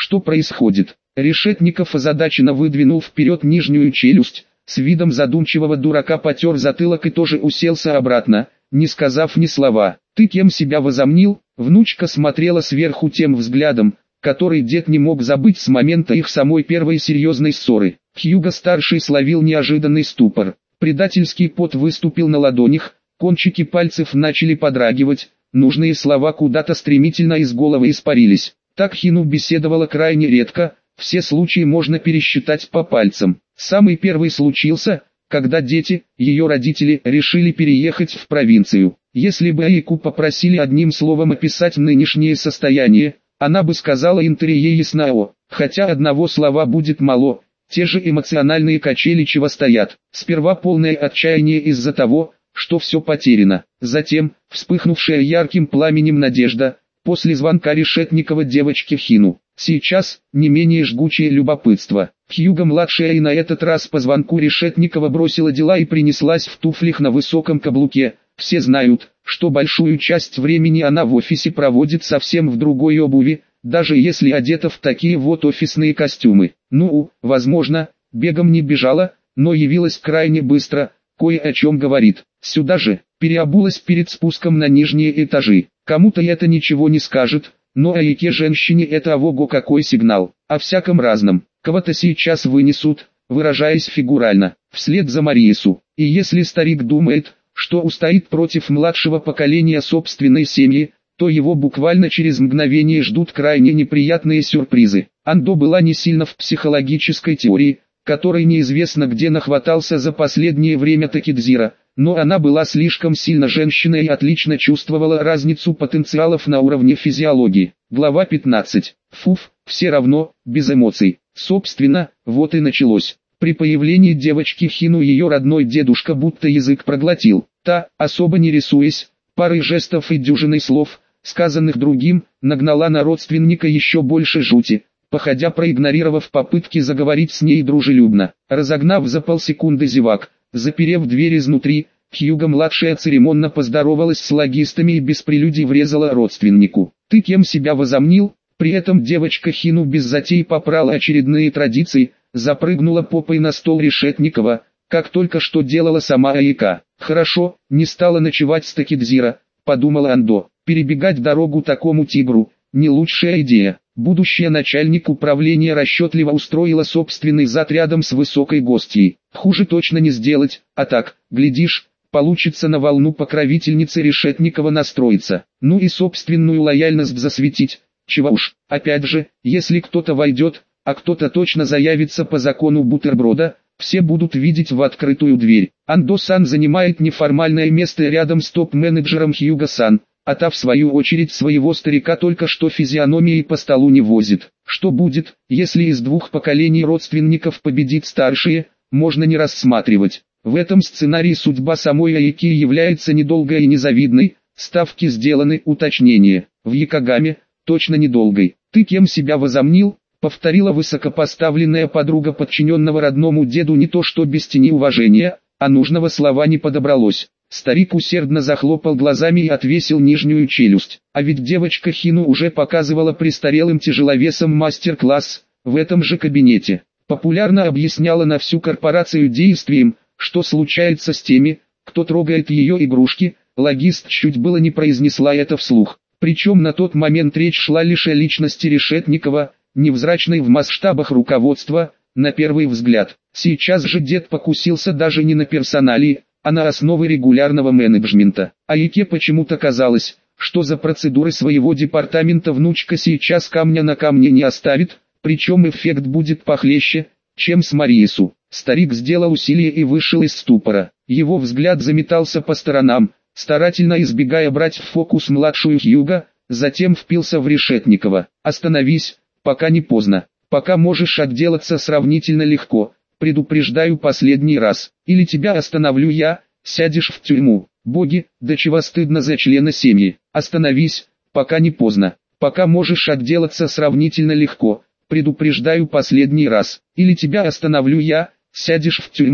Что происходит? Решетников озадаченно выдвинул вперед нижнюю челюсть, с видом задумчивого дурака потер затылок и тоже уселся обратно, не сказав ни слова. «Ты кем себя возомнил?» Внучка смотрела сверху тем взглядом, который дед не мог забыть с момента их самой первой серьезной ссоры. Хьюго-старший словил неожиданный ступор. Предательский пот выступил на ладонях, кончики пальцев начали подрагивать, нужные слова куда-то стремительно из головы испарились. Так Хину беседовала крайне редко, все случаи можно пересчитать по пальцам. Самый первый случился, когда дети, ее родители, решили переехать в провинцию. Если бы Айку попросили одним словом описать нынешнее состояние, она бы сказала «интерье яснао», хотя одного слова будет мало, те же эмоциональные качели чего стоят. Сперва полное отчаяние из-за того, что все потеряно, затем, вспыхнувшая ярким пламенем надежда, после звонка Решетникова девочке Хину. Сейчас, не менее жгучее любопытство. Хьюго-младшая и на этот раз по звонку Решетникова бросила дела и принеслась в туфлях на высоком каблуке. Все знают, что большую часть времени она в офисе проводит совсем в другой обуви, даже если одета в такие вот офисные костюмы. Возможно, бегом не бежала, но явилась крайне быстро, кое о чем говорит. Сюда же, переобулась перед спуском на нижние этажи. Кому-то это ничего не скажет, но Айке женщине это ого какой сигнал. О всяком разном. Кого-то сейчас вынесут, выражаясь фигурально, вслед за Мариесу. И если старик думает, что устоит против младшего поколения собственной семьи, то его буквально через мгновение ждут крайне неприятные сюрпризы. Андо была не сильно в психологической теории, которой неизвестно где нахватался за последнее время Такидзира, но она была слишком сильно женщиной и отлично чувствовала разницу потенциалов на уровне физиологии. Глава 15. Все равно, без эмоций. Собственно, вот и началось. При появлении девочки Хину ее родной дедушка будто язык проглотил. Та, особо не рисуясь, парой жестов и дюжиной слов, сказанных другим, нагнала на родственника еще больше жути, походя проигнорировав попытки заговорить с ней дружелюбно. Разогнав за полсекунды зевак, заперев дверь изнутри, Хьюго-младшая церемонно поздоровалась с логистами и без прелюдий врезала родственнику. «Ты кем себя возомнил?» При этом девочка Хину без затей попрала очередные традиции, запрыгнула попой на стол Решетникова, как только что делала сама Айка. «Хорошо, не стала ночевать с Такидзира», — подумала Андо. «Перебегать дорогу такому тигру — не лучшая идея». Будущая начальник управления расчетливо устроила собственный зад рядом с высокой гостьей. Хуже точно не сделать, а так, глядишь, получится на волну покровительницы Решетникова настроиться. Ну и собственную лояльность засветить. Чего уж, опять же, если кто-то войдет, а кто-то точно заявится по закону бутерброда, все будут видеть в открытую дверь. Андо-сан занимает неформальное место рядом с топ-менеджером Хьюго-сан, а та в свою очередь своего старика только что физиономией по столу не возит. Что будет, если из двух поколений родственников победит старшие, можно не рассматривать. В этом сценарии судьба самой Айки является недолгой и незавидной, ставки сделаны, уточнение. В Якогаме, точно недолгой. «Ты кем себя возомнил?» — повторила высокопоставленная подруга подчиненного родному деду не то что без тени уважения, а нужного слова не подобралось. Старик усердно захлопал глазами и отвесил нижнюю челюсть. А ведь девочка Хину уже показывала престарелым тяжеловесом мастер-класс, в этом же кабинете. Популярно объясняла на всю корпорацию действием, что случается с теми, кто трогает ее игрушки. Логист чуть было не произнесла это вслух. Причем на тот момент речь шла лишь о личности Решетникова, невзрачной в масштабах руководства, на первый взгляд. Сейчас же дед покусился даже не на персоналии, а на основы регулярного менеджмента. Айке почему-то казалось, что за процедуры своего департамента внучка сейчас камня на камне не оставит, причем эффект будет похлеще, чем с Мариесу. Старик сделал усилие и вышел из ступора. Его взгляд заметался по сторонам, старательно избегая брать в фокус младшую Хьюго, затем впился в Решетникова. «Остановись, пока не поздно. Пока можешь отделаться сравнительно легко. Предупреждаю последний раз. Или тебя остановлю я, сядешь в тюрьму. Боги, до чего стыдно за члена семьи. Остановись, пока не поздно. Пока можешь отделаться сравнительно легко. Предупреждаю последний раз. Или тебя остановлю я, сядешь в тюрьму.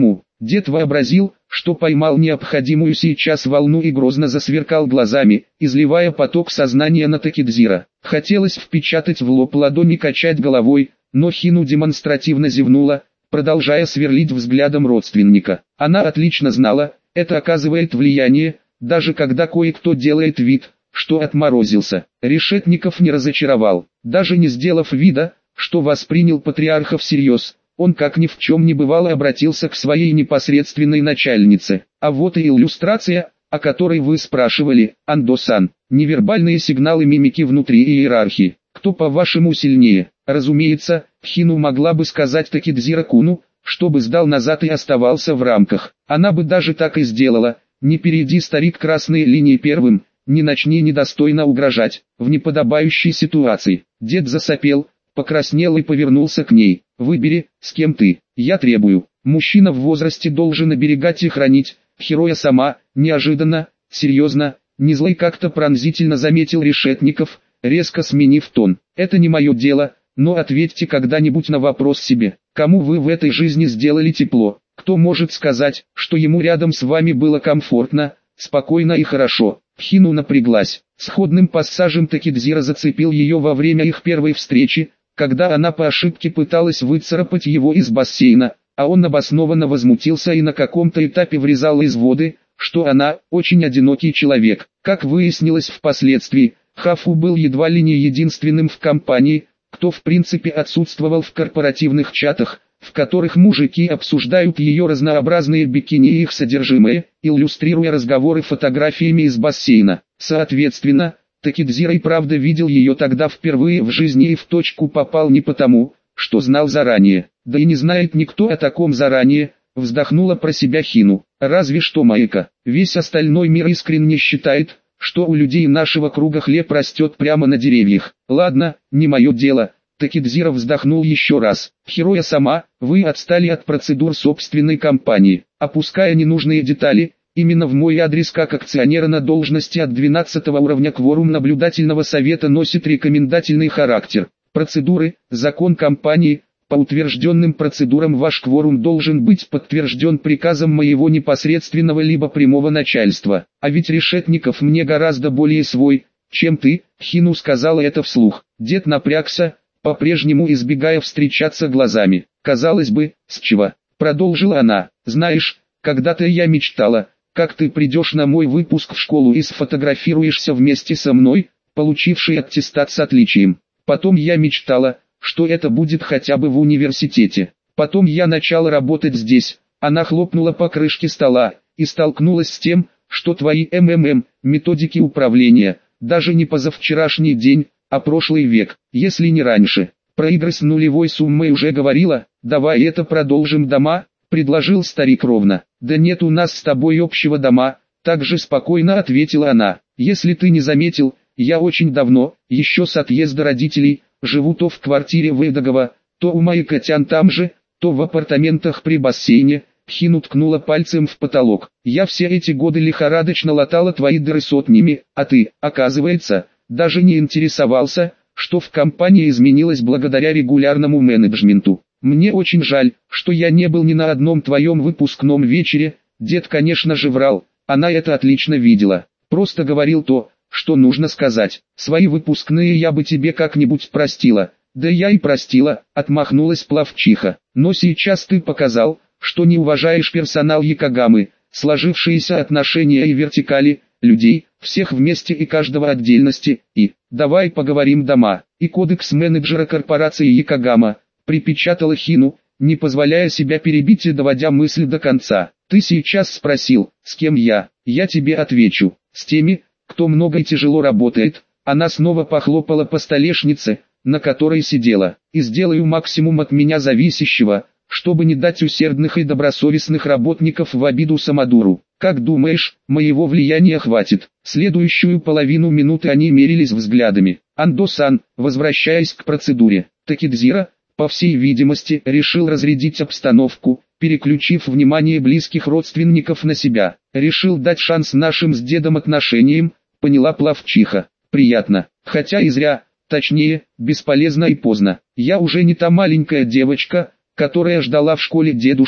Дед вообразил, что поймал необходимую сейчас волну и грозно засверкал глазами, изливая поток сознания на Такидзира. Хотелось впечатать в лоб ладони, качать головой, но Хину демонстративно зевнула, продолжая сверлить взглядом родственника. Она отлично знала, это оказывает влияние, даже когда кое-кто делает вид, что отморозился. Решетников не разочаровал, даже не сделав вида, что воспринял патриарха всерьез. Он как ни в чем не бывало обратился к своей непосредственной начальнице. А вот и иллюстрация, о которой вы спрашивали, Андо-сан. Невербальные сигналы мимики внутри иерархии. Кто по-вашему сильнее? Разумеется, Хину могла бы сказать Такидзира-куну, чтобы сдал назад и оставался в рамках. Она бы даже так и сделала. Не перейди, старик, красные линии первым, не начни недостойно угрожать. В неподобающей ситуации. Дед засопел, покраснел и повернулся к ней. Выбери, с кем ты. Я требую. Мужчина в возрасте должен оберегать и хранить. Хироя сама, неожиданно, серьезно, не злой, как-то пронзительно заметил Решетников, резко сменив тон. Это не мое дело, но ответьте когда-нибудь на вопрос себе. Кому вы в этой жизни сделали тепло? Кто может сказать, что ему рядом с вами было комфортно, спокойно и хорошо? Хину напряглась. Сходным пассажем Такидзира зацепил ее во время их первой встречи, когда она по ошибке пыталась выцарапать его из бассейна, а он обоснованно возмутился и на каком-то этапе врезал из воды, что она очень одинокий человек. Как выяснилось впоследствии, Хафу был едва ли не единственным в компании, кто в принципе отсутствовал в корпоративных чатах, в которых мужики обсуждают ее разнообразные бикини и их содержимое, иллюстрируя разговоры фотографиями из бассейна. Соответственно, Такидзира и правда видел ее тогда впервые в жизни и в точку попал не потому, что знал заранее. Да и не знает никто о таком заранее, вздохнула про себя Хину. Разве что Майка. Весь остальной мир искренне считает, что у людей нашего круга хлеб растет прямо на деревьях. Ладно, не мое дело. Такидзира вздохнул еще раз. Хироя сама, вы отстали от процедур собственной компании. Опуская ненужные детали, именно в мой адрес как акционера на должности от 12 уровня кворум наблюдательного совета носит рекомендательный характер. Процедуры, закон компании, по утвержденным процедурам ваш кворум должен быть подтвержден приказом моего непосредственного либо прямого начальства. А ведь Решетников мне гораздо более свой, чем ты. Хину сказала это вслух. Дед напрягся, по-прежнему избегая встречаться глазами. Казалось бы, с чего? Продолжила она. Знаешь, когда-то я мечтала, как ты придешь на мой выпуск в школу и сфотографируешься вместе со мной, получивший аттестат с отличием. Потом я мечтала, что это будет хотя бы в университете. Потом я начала работать здесь. Она хлопнула по крышке стола и столкнулась с тем, что твои методики управления, даже не позавчерашний день, а прошлый век, если не раньше. Про игры с нулевой суммой уже говорила. Давай это продолжим, дома, предложил старик ровно. Да нет у нас с тобой общего дома, так же спокойно ответила она. Если ты не заметил, я очень давно, еще с отъезда родителей, живу то в квартире Выдогова, то у Майкотян там же, то в апартаментах при бассейне. Хину ткнула пальцем в потолок. Я все эти годы лихорадочно латала твои дыры сотнями, а ты, оказывается, даже не интересовался, что в компании изменилось благодаря регулярному менеджменту. Мне очень жаль, что я не был ни на одном твоем выпускном вечере. Дед, конечно же, врал, она это отлично видела. Просто говорил то, что нужно сказать. Свои выпускные я бы тебе как-нибудь простила. Да я и простила, отмахнулась плавчиха. Но сейчас ты показал, что не уважаешь персонал Якогамы, сложившиеся отношения и вертикали, людей, всех вместе и каждого отдельности, и, давай поговорим дома, и кодекс менеджера корпорации Якогама, припечатала Хину, не позволяя себя перебить и доводя мысль до конца. Ты сейчас спросил, с кем я тебе отвечу, с теми, кто много и тяжело работает. Она снова похлопала по столешнице, на которой сидела, и сделаю максимум от меня зависящего, чтобы не дать усердных и добросовестных работников в обиду самодуру. Как думаешь, моего влияния хватит? Следующую половину минуты они мерились взглядами. Андо-сан, возвращаясь к процедуре, Такидзира, по всей видимости, решил разрядить обстановку, переключив внимание близких родственников на себя. Решил дать шанс нашим с дедом отношениям, поняла плавчиха. Приятно, хотя и зря, точнее, бесполезно и поздно. Я уже не та маленькая девочка, которая ждала в школе дедушку,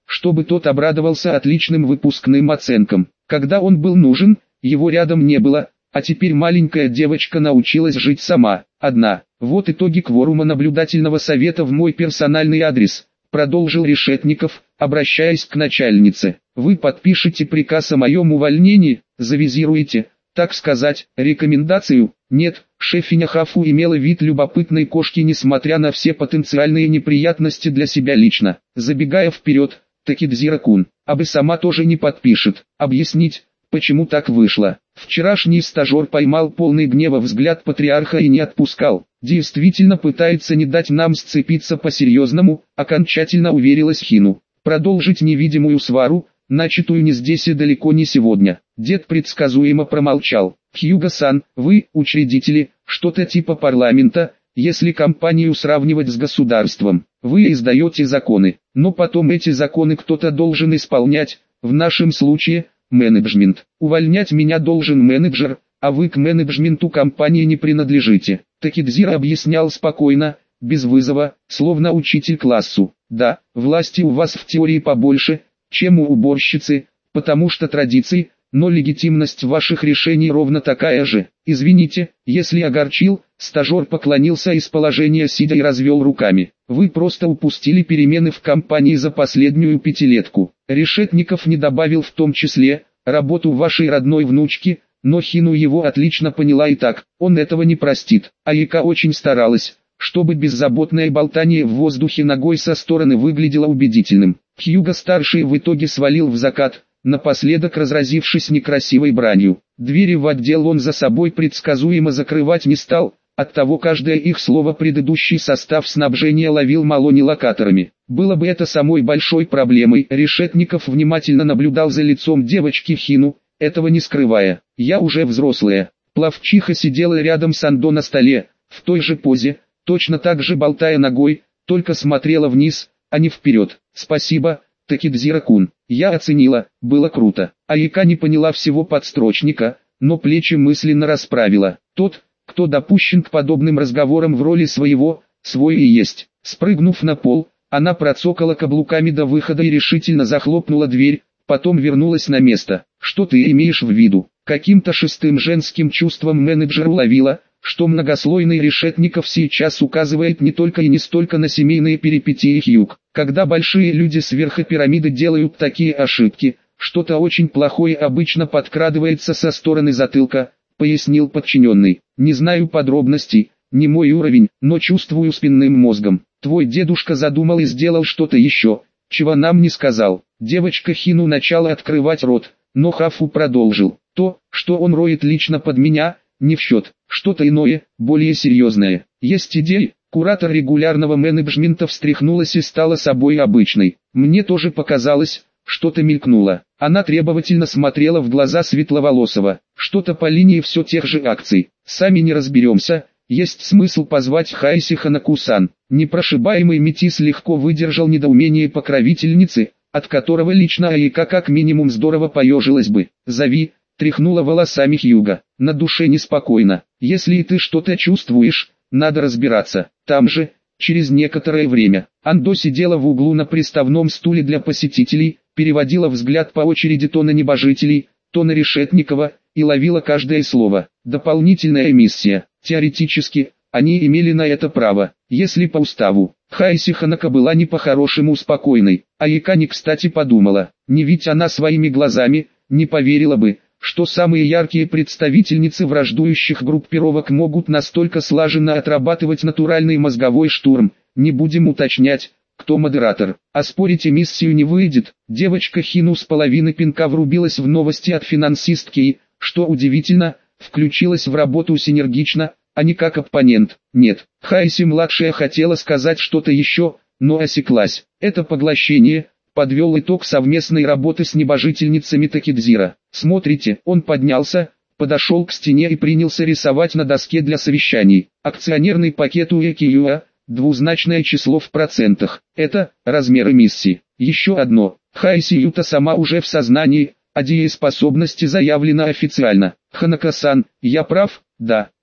чтобы тот обрадовался отличным выпускным оценкам. Когда он был нужен, его рядом не было, а теперь маленькая девочка научилась жить сама, одна. Вот итоги кворума наблюдательного совета в мой персональный адрес, продолжил Решетников, обращаясь к начальнице. Вы подпишете приказ о моем увольнении, завизируете, так сказать, рекомендацию? Нет, шефиня Хафу имела вид любопытной кошки, несмотря на все потенциальные неприятности для себя лично. Забегая вперед, Такидзира-кун, а бы сама тоже не подпишет. Объяснить, почему так вышло. Вчерашний стажер поймал полный гнева взгляд патриарха и не отпускал. Действительно пытается не дать нам сцепиться по-серьезному, окончательно уверилась Хину. Продолжить невидимую свару, начатую не здесь и далеко не сегодня. Дед предсказуемо промолчал. Хьюго-сан, вы, учредители, что-то типа парламента, если компанию сравнивать с государством. Вы издаете законы, но потом эти законы кто-то должен исполнять, в нашем случае, менеджмент. Увольнять меня должен менеджер, а вы к менеджменту компании не принадлежите. Такидзира объяснял спокойно, без вызова, словно учитель классу. Да, власти у вас в теории побольше, чем у уборщицы, потому что традиции, но легитимность ваших решений ровно такая же. Извините, если огорчил, стажер поклонился из положения сидя и развел руками. Вы просто упустили перемены в компании за последнюю пятилетку. Решетников не добавил в том числе, работу вашей родной внучки, но Хину его отлично поняла и так, он этого не простит. Айка очень старалась, чтобы беззаботное болтание в воздухе ногой со стороны выглядело убедительным. Хьюго-старший в итоге свалил в закат, напоследок разразившись некрасивой бранью. Двери в отдел он за собой предсказуемо закрывать не стал, оттого каждое их слово предыдущий состав снабжения ловил малонилокаторами. Было бы это самой большой проблемой. Решетников внимательно наблюдал за лицом девочки Хину, этого не скрывая. Я уже взрослая. Плавчиха сидела рядом с Андо на столе, в той же позе, точно так же болтая ногой, только смотрела вниз, а не вперед. Спасибо, Такидзира-кун, я оценила, было круто. Айка не поняла всего подстрочника, но плечи мысленно расправила. Тот, кто допущен к подобным разговорам в роли своего, свой и есть. Спрыгнув на пол, она процокала каблуками до выхода и решительно захлопнула дверь, потом вернулась на место. Что ты имеешь в виду? Каким-то шестым женским чувством менеджер уловила, что многослойный Решетников сейчас указывает не только и не столько на семейные перипетии Хьюг. Когда большие люди сверху пирамиды делают такие ошибки, что-то очень плохое обычно подкрадывается со стороны затылка, пояснил подчиненный. Не знаю подробностей, не мой уровень, но чувствую спинным мозгом. Твой дедушка задумал и сделал что-то еще, чего нам не сказал. Девочка Хину начала открывать рот, но Хафу продолжил. То, что он роет лично под меня, не в счет. Что-то иное, более серьезное. Есть идеи? Куратор регулярного менеджмента встряхнулась и стала собой обычной. Мне тоже показалось, что-то мелькнуло. Она требовательно смотрела в глаза Светловолосого. Что-то по линии все тех же акций. Сами не разберемся. Есть смысл позвать Хайси Ханакусан. Непрошибаемый метис легко выдержал недоумение покровительницы, от которого лично Айка как минимум здорово поежилась бы. Зови. Тряхнула волосами Хьюго. На душе неспокойно. Если и ты что-то чувствуешь, надо разбираться. Там же, через некоторое время, Андо сидела в углу на приставном стуле для посетителей, переводила взгляд по очереди то на небожителей, то на Решетникова, и ловила каждое слово. Дополнительная миссия. Теоретически, они имели на это право, если по уставу. Хайси Ханака была не по-хорошему спокойной, а Айка не кстати подумала, не видя она своими глазами, не поверила бы, что самые яркие представительницы враждующих группировок могут настолько слаженно отрабатывать натуральный мозговой штурм. Не будем уточнять, кто модератор. Оспорить миссию не выйдет. Девочка Хину с половины пинка врубилась в новости от финансистки и, что удивительно, включилась в работу синергично, а не как оппонент. Нет, Хайси-младшая хотела сказать что-то еще, но осеклась. Это поглощение подвел итог совместной работы с небожительницами Такидзира. Смотрите, он поднялся, подошел к стене и принялся рисовать на доске для совещаний. Акционерный пакет у Экиюа, двузначное число в процентах. Это размер эмиссии. Еще одно. Хайси Юта сама уже в сознании, а дееспособности заявлена официально. Ханака-сан, я прав? Да.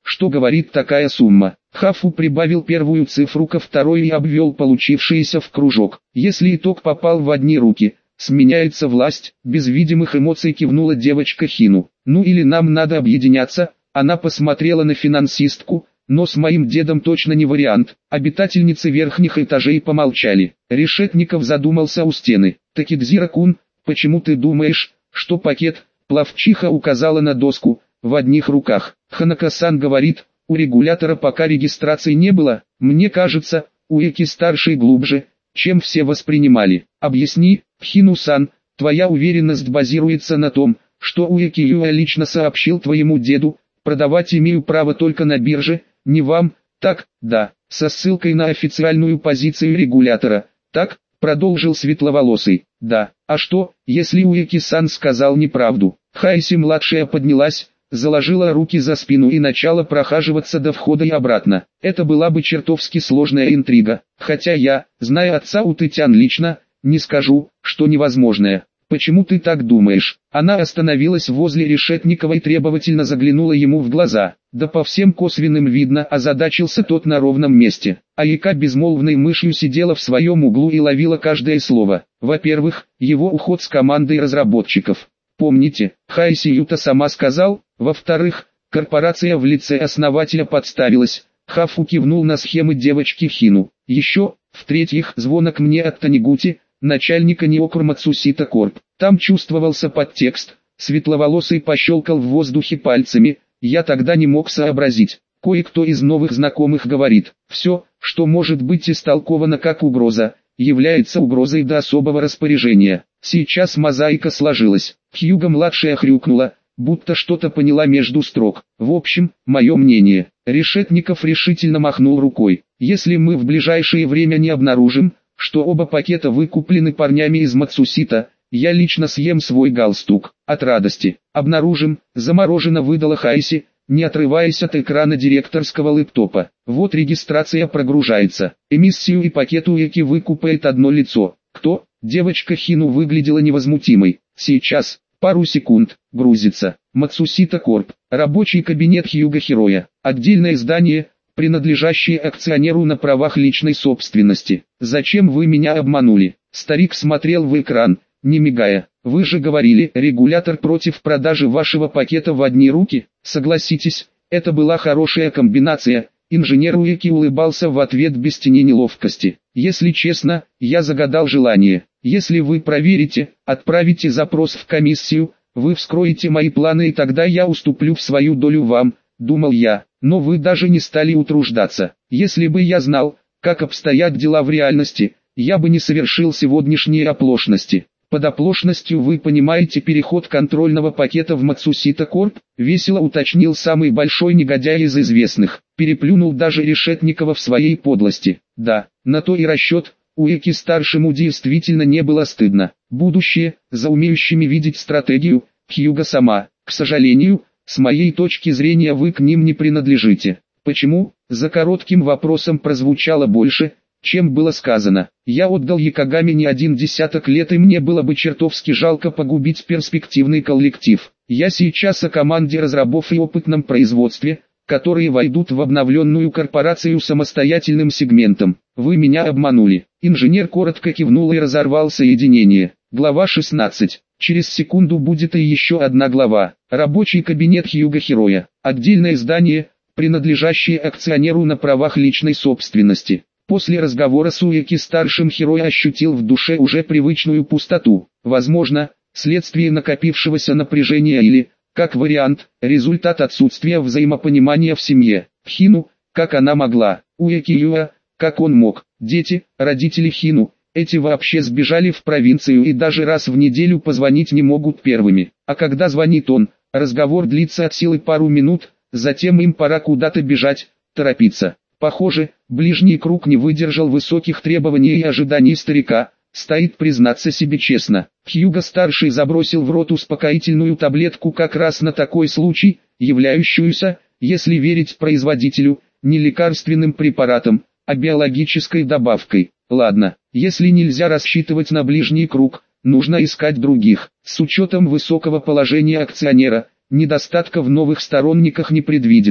Что говорит такая сумма? Хафу прибавил первую цифру ко второй и обвел получившееся в кружок. Если итог попал в одни руки, сменяется власть, без видимых эмоций кивнула девочка Хину. Ну или нам надо объединяться, она посмотрела на финансистку, но с моим дедом точно не вариант. Обитательницы верхних этажей помолчали. Решетников задумался у стены. Такидзира-кун, почему ты думаешь, что пакет? Плавчиха указала на доску, в одних руках. Ханака-сан говорит, у регулятора пока регистрации не было. Мне кажется, Уэки-старший глубже, чем все воспринимали. Объясни, Хину-сан, твоя уверенность базируется на том, что Уэки-юа лично сообщил твоему деду, продавать имею право только на бирже, не вам, так, да, со ссылкой на официальную позицию регулятора, так, продолжил светловолосый. Да, а что, если Уэки-сан сказал неправду? Хайси-младшая поднялась, заложила руки за спину и начала прохаживаться до входа и обратно. Это была бы чертовски сложная интрига, хотя я, зная отца Утытян лично, не скажу, что невозможное. Почему ты так думаешь? Она остановилась возле Решетникова и требовательно заглянула ему в глаза. Да по всем косвенным видно, озадачился тот на ровном месте. Айка безмолвной мышью сидела в своем углу и ловила каждое слово. Во-первых, его уход с командой разработчиков. Помните, Хайси Юта сама сказал. Во-вторых, корпорация в лице основателя подставилась. Хафу кивнул на схемы девочки Хину. Еще, в-третьих, звонок мне от Танигути, начальника Ниокур Мацусита Корп. Там чувствовался подтекст. Светловолосый пощелкал в воздухе пальцами. Я тогда не мог сообразить. Кое-кто из новых знакомых говорит, все, что может быть истолковано как угроза, является угрозой до особого распоряжения. Сейчас мозаика сложилась. Хьюга-младшая хрюкнула, будто что-то поняла между строк. В общем, мое мнение. Решетников решительно махнул рукой. Если мы в ближайшее время не обнаружим, что оба пакета выкуплены парнями из Мацусита, я лично съем свой галстук. От радости. Обнаружим, замороженно выдала Хайси, не отрываясь от экрана директорского лэптопа. Вот регистрация прогружается. Эмиссию и пакет Уэки выкупает одно лицо. Кто? Девочка Хину выглядела невозмутимой. Сейчас, пару секунд, грузится. Мацусита Корп. Рабочий кабинет Хьюга Хироя. Отдельное здание, принадлежащее акционеру на правах личной собственности. Зачем вы меня обманули? Старик смотрел в экран, не мигая. Вы же говорили, регулятор против продажи вашего пакета в одни руки. Согласитесь, это была хорошая комбинация. Инженер Уэки улыбался в ответ без тени неловкости. Если честно, я загадал желание. Если вы проверите, отправите запрос в комиссию, вы вскроете мои планы и тогда я уступлю в свою долю вам, думал я. Но вы даже не стали утруждаться. Если бы я знал, как обстоят дела в реальности, я бы не совершил сегодняшние оплошности. Под оплошностью вы понимаете переход контрольного пакета в Мацусита Корп, весело уточнил самый большой негодяй из известных, переплюнул даже Решетникова в своей подлости. Да, на то и расчет, Уэки-старшему действительно не было стыдно. Будущее, за умеющими видеть стратегию, Хьюга сама, к сожалению, с моей точки зрения вы к ним не принадлежите. Почему? За коротким вопросом прозвучало больше, чем было сказано. Я отдал Якогаме не один десяток лет и мне было бы чертовски жалко погубить перспективный коллектив. Я сейчас о команде разрабов и опытном производстве, которые войдут в обновленную корпорацию самостоятельным сегментом. Вы меня обманули. Инженер коротко кивнул и разорвал соединение. Глава 16. Через секунду будет и еще одна глава. Рабочий кабинет Хьюга Хироя. Отдельное здание, принадлежащее акционеру на правах личной собственности. После разговора с Уэки-старшим Хироя ощутил в душе уже привычную пустоту. Возможно, следствие накопившегося напряжения или, как вариант, результат отсутствия взаимопонимания в семье. Хину, как она могла, Уэки-юа, как он мог, дети, родители Хину, эти вообще сбежали в провинцию и даже раз в неделю позвонить не могут первыми. А когда звонит он, разговор длится от силы пару минут, затем им пора куда-то бежать, торопиться. Похоже, ближний круг не выдержал высоких требований и ожиданий старика, стоит признаться себе честно. Хьюга-старший забросил в рот успокоительную таблетку как раз на такой случай, являющуюся, если верить производителю, не лекарственным препаратом, а биологической добавкой. Ладно, если нельзя рассчитывать на ближний круг, нужно искать других. С учетом высокого положения акционера, недостатка в новых сторонниках не предвидится.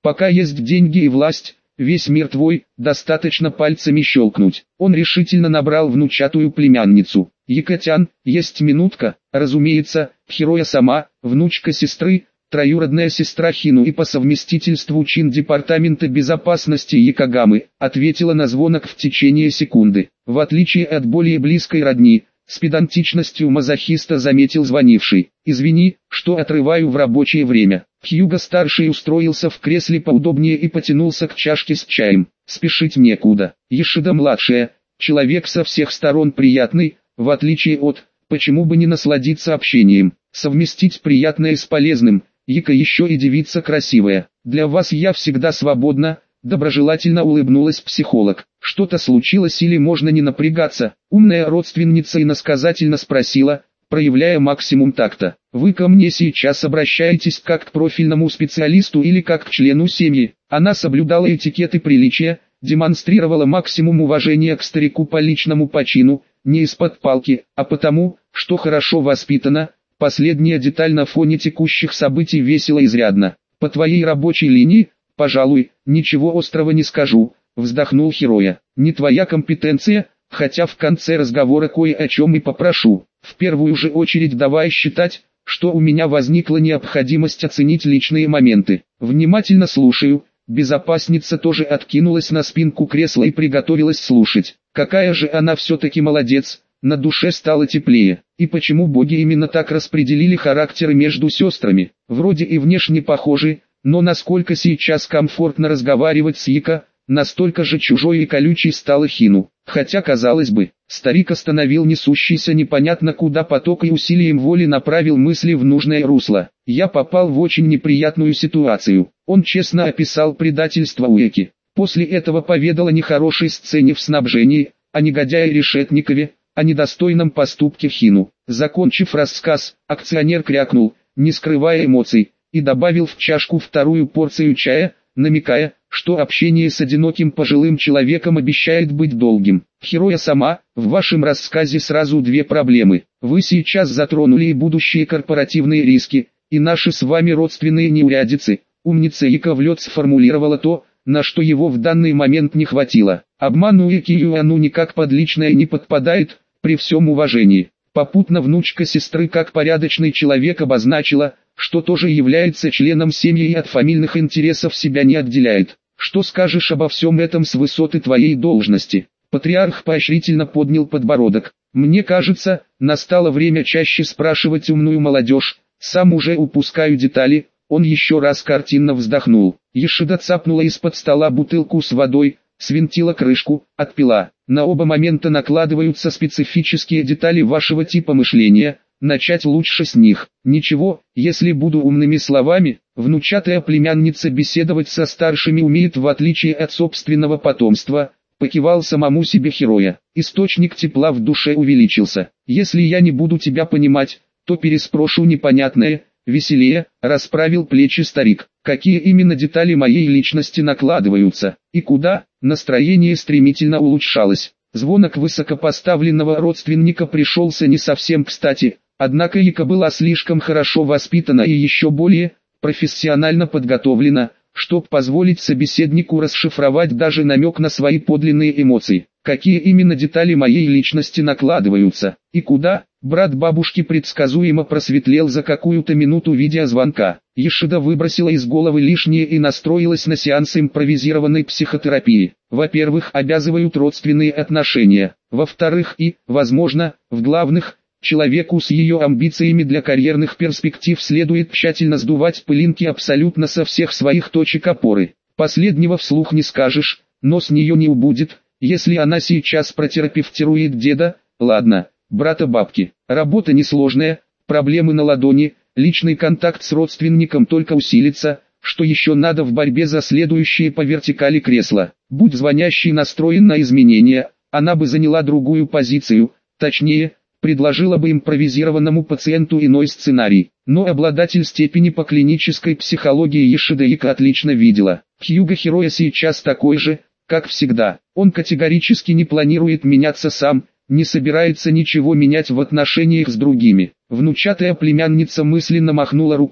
Пока есть деньги и власть, весь мир твой, достаточно пальцами щелкнуть. Он решительно набрал внучатую племянницу. Екатян, есть минутка, разумеется, Хироя сама, внучка сестры, троюродная сестра Хину и по совместительству чин департамента безопасности Якогамы, ответила на звонок в течение секунды. В отличие от более близкой родни, с педантичностью мазохиста заметил звонивший. «Извини, что отрываю в рабочее время». Хьюго-старший устроился в кресле поудобнее и потянулся к чашке с чаем. «Спешить некуда. Ешида-младшая, человек со всех сторон приятный, в отличие от, почему бы не насладиться общением, совместить приятное с полезным, Яка еще и девица красивая. Для вас я всегда свободна». Доброжелательно улыбнулась психолог. «Что-то случилось или можно не напрягаться?» Умная родственница иносказательно спросила, проявляя максимум такта. «Вы ко мне сейчас обращаетесь как к профильному специалисту или как к члену семьи?» Она соблюдала этикет и приличия, демонстрировала максимум уважения к старику по личному почину, не из-под палки, а потому, что хорошо воспитана. Последняя деталь на фоне текущих событий весела изрядно. «По твоей рабочей линии, пожалуй, ничего острого не скажу», вздохнул Хироя. «Не твоя компетенция, хотя в конце разговора кое о чем и попрошу. В первую же очередь давай считать, что у меня возникла необходимость оценить личные моменты. Внимательно слушаю». Безопасница тоже откинулась на спинку кресла и приготовилась слушать. Какая же она все-таки молодец, на душе стало теплее. И почему боги именно так распределили характеры между сестрами? Вроде и внешне похожи, но насколько сейчас комфортно разговаривать с Яка, настолько же чужой и колючей стала Хину. Хотя, казалось бы, старик остановил несущийся непонятно куда поток и усилием воли направил мысли в нужное русло. Я попал в очень неприятную ситуацию. Он честно описал предательство Уэки. После этого поведал о нехорошей сцене в снабжении, о негодяе Решетникове, о недостойном поступке Хину. Закончив рассказ, акционер крякнул, не скрывая эмоций, и добавил в чашку вторую порцию чая, намекая, что общение с одиноким пожилым человеком обещает быть долгим. Хироя сама, в вашем рассказе сразу две проблемы. Вы сейчас затронули и будущие корпоративные риски, и наши с вами родственные неурядицы. Умница Яка в лед сформулировала то, на что его в данный момент не хватило. Обман Уэки Юану никак под личное не подпадает, при всем уважении. Попутно внучка сестры как порядочный человек обозначила, что тоже является членом семьи и от фамильных интересов себя не отделяет. Что скажешь обо всем этом с высоты твоей должности? Патриарх поощрительно поднял подбородок. Мне кажется, настало время чаще спрашивать умную молодежь, сам уже упускаю детали. Он еще раз картинно вздохнул. Ешида цапнула из-под стола бутылку с водой, свинтила крышку, отпила. На оба момента накладываются специфические детали вашего типа мышления. Начать лучше с них. Ничего, если буду умными словами, внучатая племянница беседовать со старшими умеет в отличие от собственного потомства, покивал самому себе Хироя. Источник тепла в душе увеличился. Если я не буду тебя понимать, то переспрошу непонятное, веселее, расправил плечи старик. Какие именно детали моей личности накладываются, и куда? Настроение стремительно улучшалось. Звонок высокопоставленного родственника пришелся не совсем кстати. Однако Яка была слишком хорошо воспитана и еще более профессионально подготовлена, чтобы позволить собеседнику расшифровать даже намек на свои подлинные эмоции. Какие именно детали моей личности накладываются, и куда? Брат бабушки предсказуемо просветлел за какую-то минуту видеозвонка. Ешида выбросила из головы лишнее и настроилась на сеанс импровизированной психотерапии. Во-первых, обязывают родственные отношения. Во-вторых и, возможно, в главных, человеку с ее амбициями для карьерных перспектив следует тщательно сдувать пылинки абсолютно со всех своих точек опоры. Последнего вслух не скажешь, но с нее не убудет, если она сейчас протерапевтирует деда, ладно, брата бабки. Работа несложная, проблемы на ладони, личный контакт с родственником только усилится, что еще надо в борьбе за следующее по вертикали кресло. Будь звонящий настроен на изменения, она бы заняла другую позицию, точнее, предложила бы импровизированному пациенту иной сценарий. Но обладатель степени по клинической психологии Ешида Яка отлично видела. Хьюго Хироя сейчас такой же, как всегда. Он категорически не планирует меняться сам, не собирается ничего менять в отношениях с другими. Внучатая племянница мысленно махнула рукой,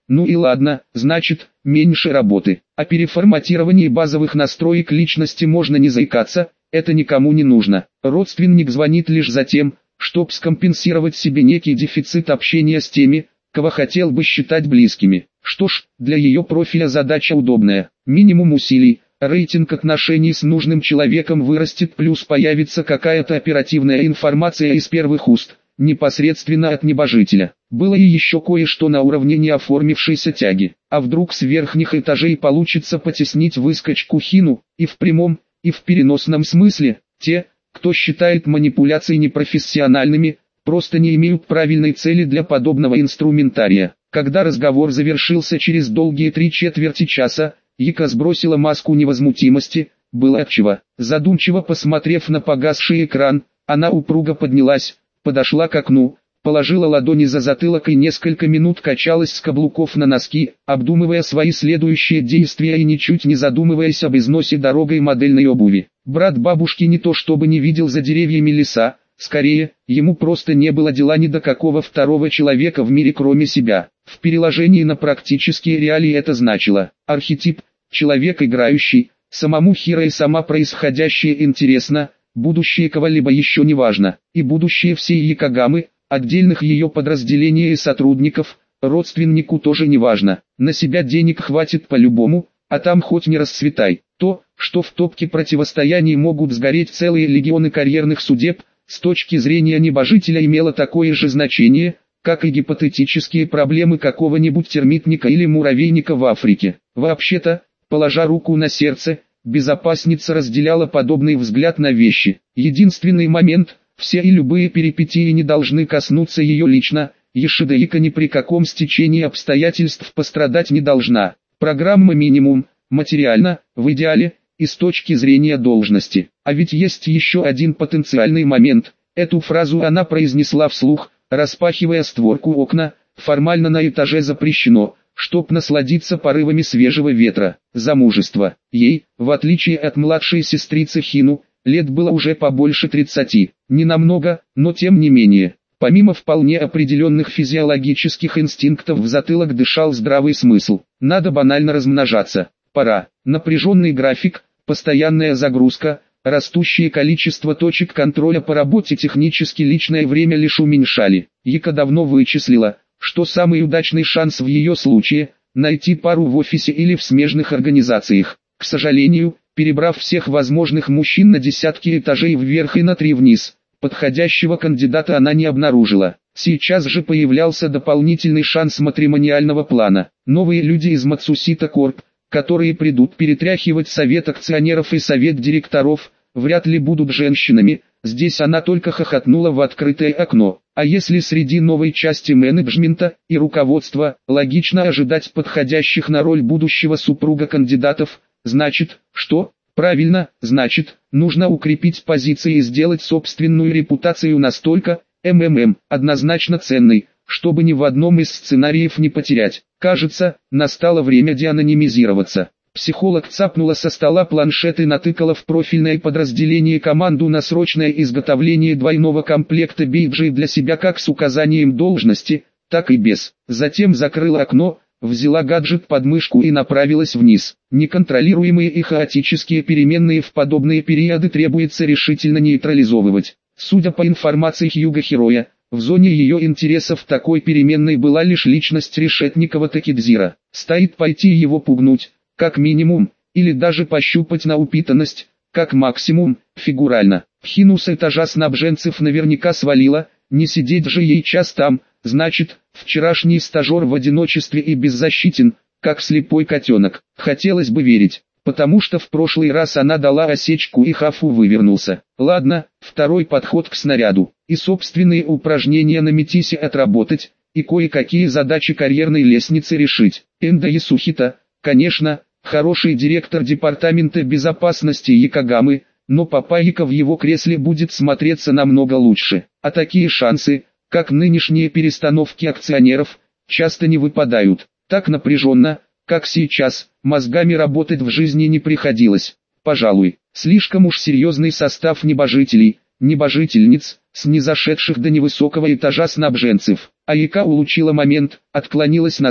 Ну и ладно, значит, меньше работы. О переформатировании базовых настроек личности можно не заикаться, это никому не нужно. Родственник звонит лишь за тем, чтобы скомпенсировать себе некий дефицит общения с теми, кого хотел бы считать близкими. Что ж, для ее профиля задача удобная. Минимум усилий, рейтинг отношений с нужным человеком вырастет, плюс появится какая-то оперативная информация из первых уст, непосредственно от небожителя. Было и еще кое-что на уровне неоформившейся тяги. А вдруг с верхних этажей получится потеснить выскочку Хину, и в прямом, и в переносном смысле. Те, кто считает манипуляции непрофессиональными, просто не имеют правильной цели для подобного инструментария. Когда разговор завершился через долгие 3/4 часа, Ика сбросила маску невозмутимости, было отчего. Задумчиво посмотрев на погасший экран, она упруго поднялась, подошла к окну, положила ладони за затылок и несколько минут качалась с каблуков на носки, обдумывая свои следующие действия и ничуть не задумываясь об износе дорогой модельной обуви. Брат бабушки не то чтобы не видел за деревьями леса, скорее, ему просто не было дела ни до какого второго человека в мире кроме себя. В переложении на практические реалии это значило: архетип, человек играющий, самому Хиро и сама происходящее интересно, будущее кого-либо еще не важно, и будущее всей Якогамы, отдельных ее подразделений и сотрудников, родственнику тоже не важно. На себя денег хватит по-любому, а там хоть не расцветай. То, что в топке противостояний могут сгореть целые легионы карьерных судеб, с точки зрения небожителя имело такое же значение, как и гипотетические проблемы какого-нибудь термитника или муравейника в Африке. Вообще-то, положа руку на сердце, безопасница разделяла подобный взгляд на вещи. Единственный момент: все и любые перипетии не должны коснуться ее лично. Ешида Ика ни при каком стечении обстоятельств пострадать не должна. Программа минимум, материально, в идеале, и с точки зрения должности. А ведь есть еще один потенциальный момент. Эту фразу она произнесла вслух, распахивая створку окна. Формально на этаже запрещено, чтоб насладиться порывами свежего ветра. Замужество. Ей, в отличие от младшей сестрицы Хину, лет было уже побольше 30. Не намного, но тем не менее. Помимо вполне определенных физиологических инстинктов в затылок дышал здравый смысл. Надо банально размножаться. Пора. Напряженный график, постоянная загрузка, растущее количество точек контроля по работе технически личное время лишь уменьшали. Ика давно вычислила, что самый удачный шанс в ее случае – найти пару в офисе или в смежных организациях. К сожалению, перебрав всех возможных мужчин на десятки этажей вверх и на 3 вниз, подходящего кандидата она не обнаружила. Сейчас же появлялся дополнительный шанс матримониального плана. Новые люди из Мацусита Корп, которые придут перетряхивать совет акционеров и совет директоров, вряд ли будут женщинами. Здесь она только хохотнула в открытое окно. А если среди новой части менеджмента и руководства логично ожидать подходящих на роль будущего супруга кандидатов, значит, что? Правильно, значит, нужно укрепить позиции и сделать собственную репутацию настолько, однозначно ценной, чтобы ни в одном из сценариев не потерять. Кажется, настало время деанонимизироваться. Психолог цапнула со стола планшет и натыкала в профильное подразделение команду на срочное изготовление двойного комплекта бейджей для себя как с указанием должности, так и без. Затем закрыла окно, взяла гаджет под мышку и направилась вниз. Неконтролируемые и хаотические переменные в подобные периоды требуется решительно нейтрализовывать. Судя по информации Хьюго Хироя, в зоне ее интересов такой переменной была лишь личность Решетникова Такидзира. Стоит пойти его пугнуть, как минимум, или даже пощупать на упитанность, как максимум, фигурально. Хину с этажа снабженцев наверняка свалила, не сидеть же ей час там, значит, вчерашний стажер в одиночестве и беззащитен, как слепой котенок. Хотелось бы верить, потому что в прошлый раз она дала осечку и Хафу вывернулся. Ладно, второй подход к снаряду, и собственные упражнения на Метисе отработать, и кое-какие задачи карьерной лестницы решить. Эндо Ясухита, конечно, хороший директор департамента безопасности Якогамы, но Папайка в его кресле будет смотреться намного лучше. А такие шансы, как нынешние перестановки акционеров, часто не выпадают. Так напряженно, как сейчас, мозгами работать в жизни не приходилось. Пожалуй, слишком уж серьезный состав небожителей, небожительниц, снизошедших до невысокого этажа снабженцев. Аяка улучила момент, отклонилась назад,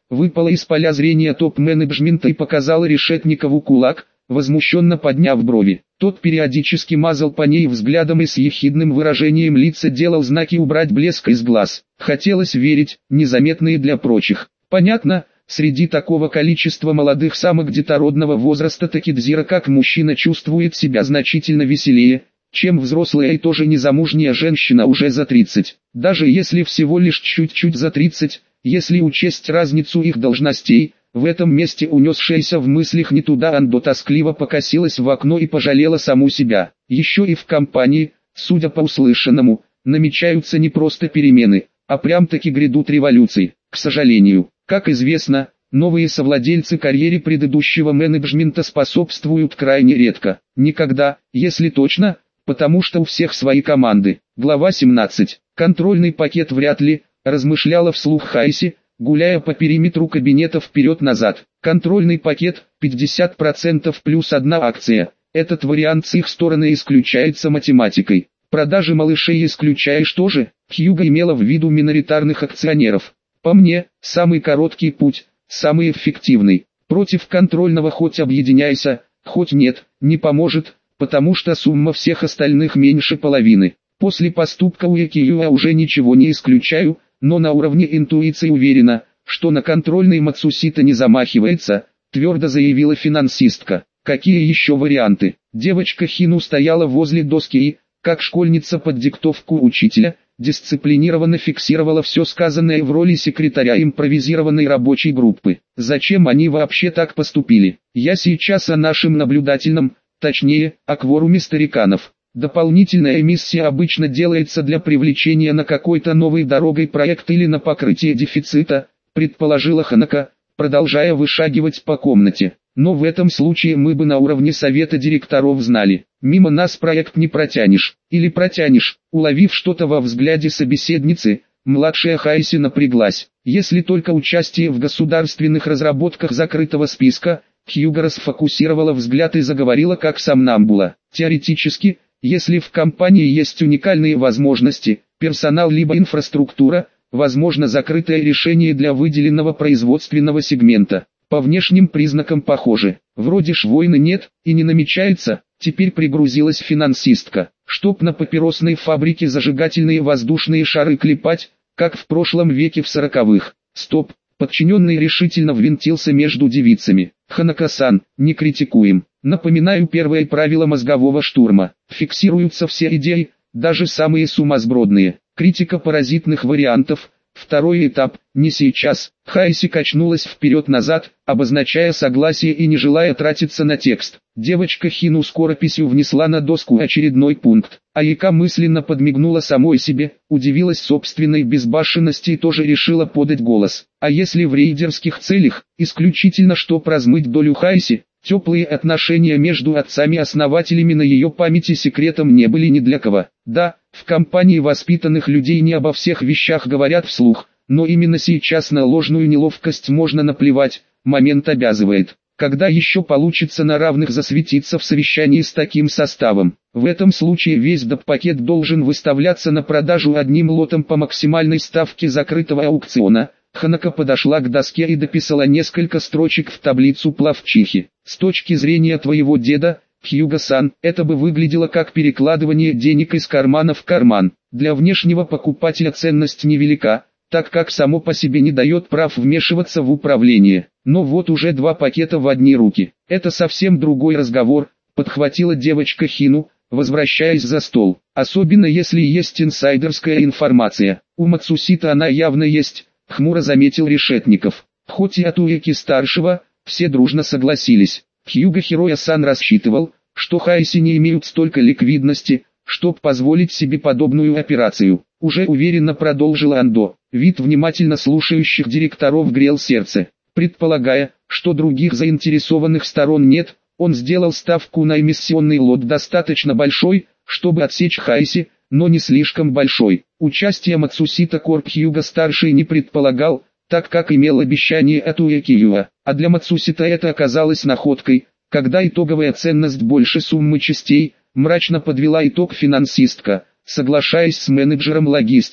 выпала из поля зрения топ-менеджмента и показала Решетникову кулак, возмущенно подняв брови. Тот периодически мазал по ней взглядом и с ехидным выражением лица делал знаки убрать блеск из глаз. Хотелось верить, незаметные для прочих. Понятно, среди такого количества молодых самок детородного возраста Такидзира как мужчина чувствует себя значительно веселее, чем взрослая и тоже незамужняя женщина уже за 30. Даже если всего лишь чуть-чуть за 30, если учесть разницу их должностей, в этом месте унесшаяся в мыслях не туда Андо тоскливо покосилась в окно и пожалела саму себя. Еще и в компании, судя по услышанному, намечаются не просто перемены, а прям-таки грядут революции. К сожалению, как известно, новые совладельцы карьере предыдущего менеджмента способствуют крайне редко. Никогда, если точно, потому что у всех свои команды. Глава 17. Контрольный пакет вряд ли, размышляла вслух Хайси, гуляя по периметру кабинета вперед-назад. Контрольный пакет, 50% плюс одна акция. Этот вариант с их стороны исключается математикой. Продажи малышей исключаешь тоже? Хьюго имела в виду миноритарных акционеров. По мне, самый короткий путь, самый эффективный. Против контрольного хоть объединяйся, хоть нет, не поможет, потому что сумма всех остальных меньше половины. После поступка Уэкиюа уже ничего не исключаю, но на уровне интуиции уверена, что на контрольный Мацусита не замахивается, твердо заявила финансистка. Какие еще варианты? Девочка Хину стояла возле доски и, как школьница под диктовку учителя, дисциплинированно фиксировала все сказанное в роли секретаря импровизированной рабочей группы. Зачем они вообще так поступили? Я сейчас о нашем наблюдательном, точнее, о кворуме стариканов. Дополнительная эмиссия обычно делается для привлечения на какой-то новой дорогой проект или на покрытие дефицита, предположила Ханако, продолжая вышагивать по комнате. Но в этом случае мы бы на уровне совета директоров знали. Мимо нас проект не протянешь. Или протянешь. Уловив что-то во взгляде собеседницы, младшая Хайси напряглась. Если только участие в государственных разработках закрытого списка, Хьюго расфокусировала взгляд и заговорила как сомнамбула. Теоретически, если в компании есть уникальные возможности, персонал либо инфраструктура, возможно закрытое решение для выделенного производственного сегмента. По внешним признакам похоже. Вроде ж войны нет и не намечается, теперь пригрузилась финансистка. Чтоб на папиросной фабрике зажигательные воздушные шары клепать, как в прошлом веке в 40-х. Стоп, подчиненный решительно ввинтился между девицами. Ханако-сан, не критикуем. Напоминаю первое правило мозгового штурма. Фиксируются все идеи, даже самые сумасбродные. Критика паразитных вариантов. Второй этап, не сейчас. Хайси качнулась вперед-назад, обозначая согласие и не желая тратиться на текст. Девочка Хину скорописью внесла на доску очередной пункт. Айка мысленно подмигнула самой себе, удивилась собственной безбашенности и тоже решила подать голос. А если в рейдерских целях, исключительно чтоб размыть долю Хайси, теплые отношения между отцами-основателями на ее памяти секретом не были ни для кого. Да, в компании воспитанных людей не обо всех вещах говорят вслух, но именно сейчас на ложную неловкость можно наплевать, момент обязывает. Когда еще получится на равных засветиться в совещании с таким составом? В этом случае весь доп-пакет должен выставляться на продажу одним лотом по максимальной ставке закрытого аукциона. Ханако подошла к доске и дописала несколько строчек в таблицу плавчихи. С точки зрения твоего деда, Хьюго-сан, это бы выглядело как перекладывание денег из кармана в карман. Для внешнего покупателя ценность невелика, так как само по себе не дает прав вмешиваться в управление. Но вот уже два пакета в одни руки. Это совсем другой разговор, подхватила девочка Хину, возвращаясь за стол. Особенно если есть инсайдерская информация. У Мацусита она явно есть, хмуро заметил Решетников. Хоть и от Уэки-старшего, все дружно согласились. Хьюго Хироя-сан рассчитывал, что Хайси не имеют столько ликвидности, чтоб позволить себе подобную операцию. Уже уверенно продолжила Андо. Вид внимательно слушающих директоров грел сердце. Предполагая, что других заинтересованных сторон нет, он сделал ставку на эмиссионный лот достаточно большой, чтобы отсечь Хайси, но не слишком большой. Участие Мацусита Корп Хьюго-старший не предполагал, так как имел обещание от Уэкиюа, а для Мацусита это оказалось находкой, когда итоговая ценность больше суммы частей, мрачно подвела итог финансистка, соглашаясь с менеджером логистики.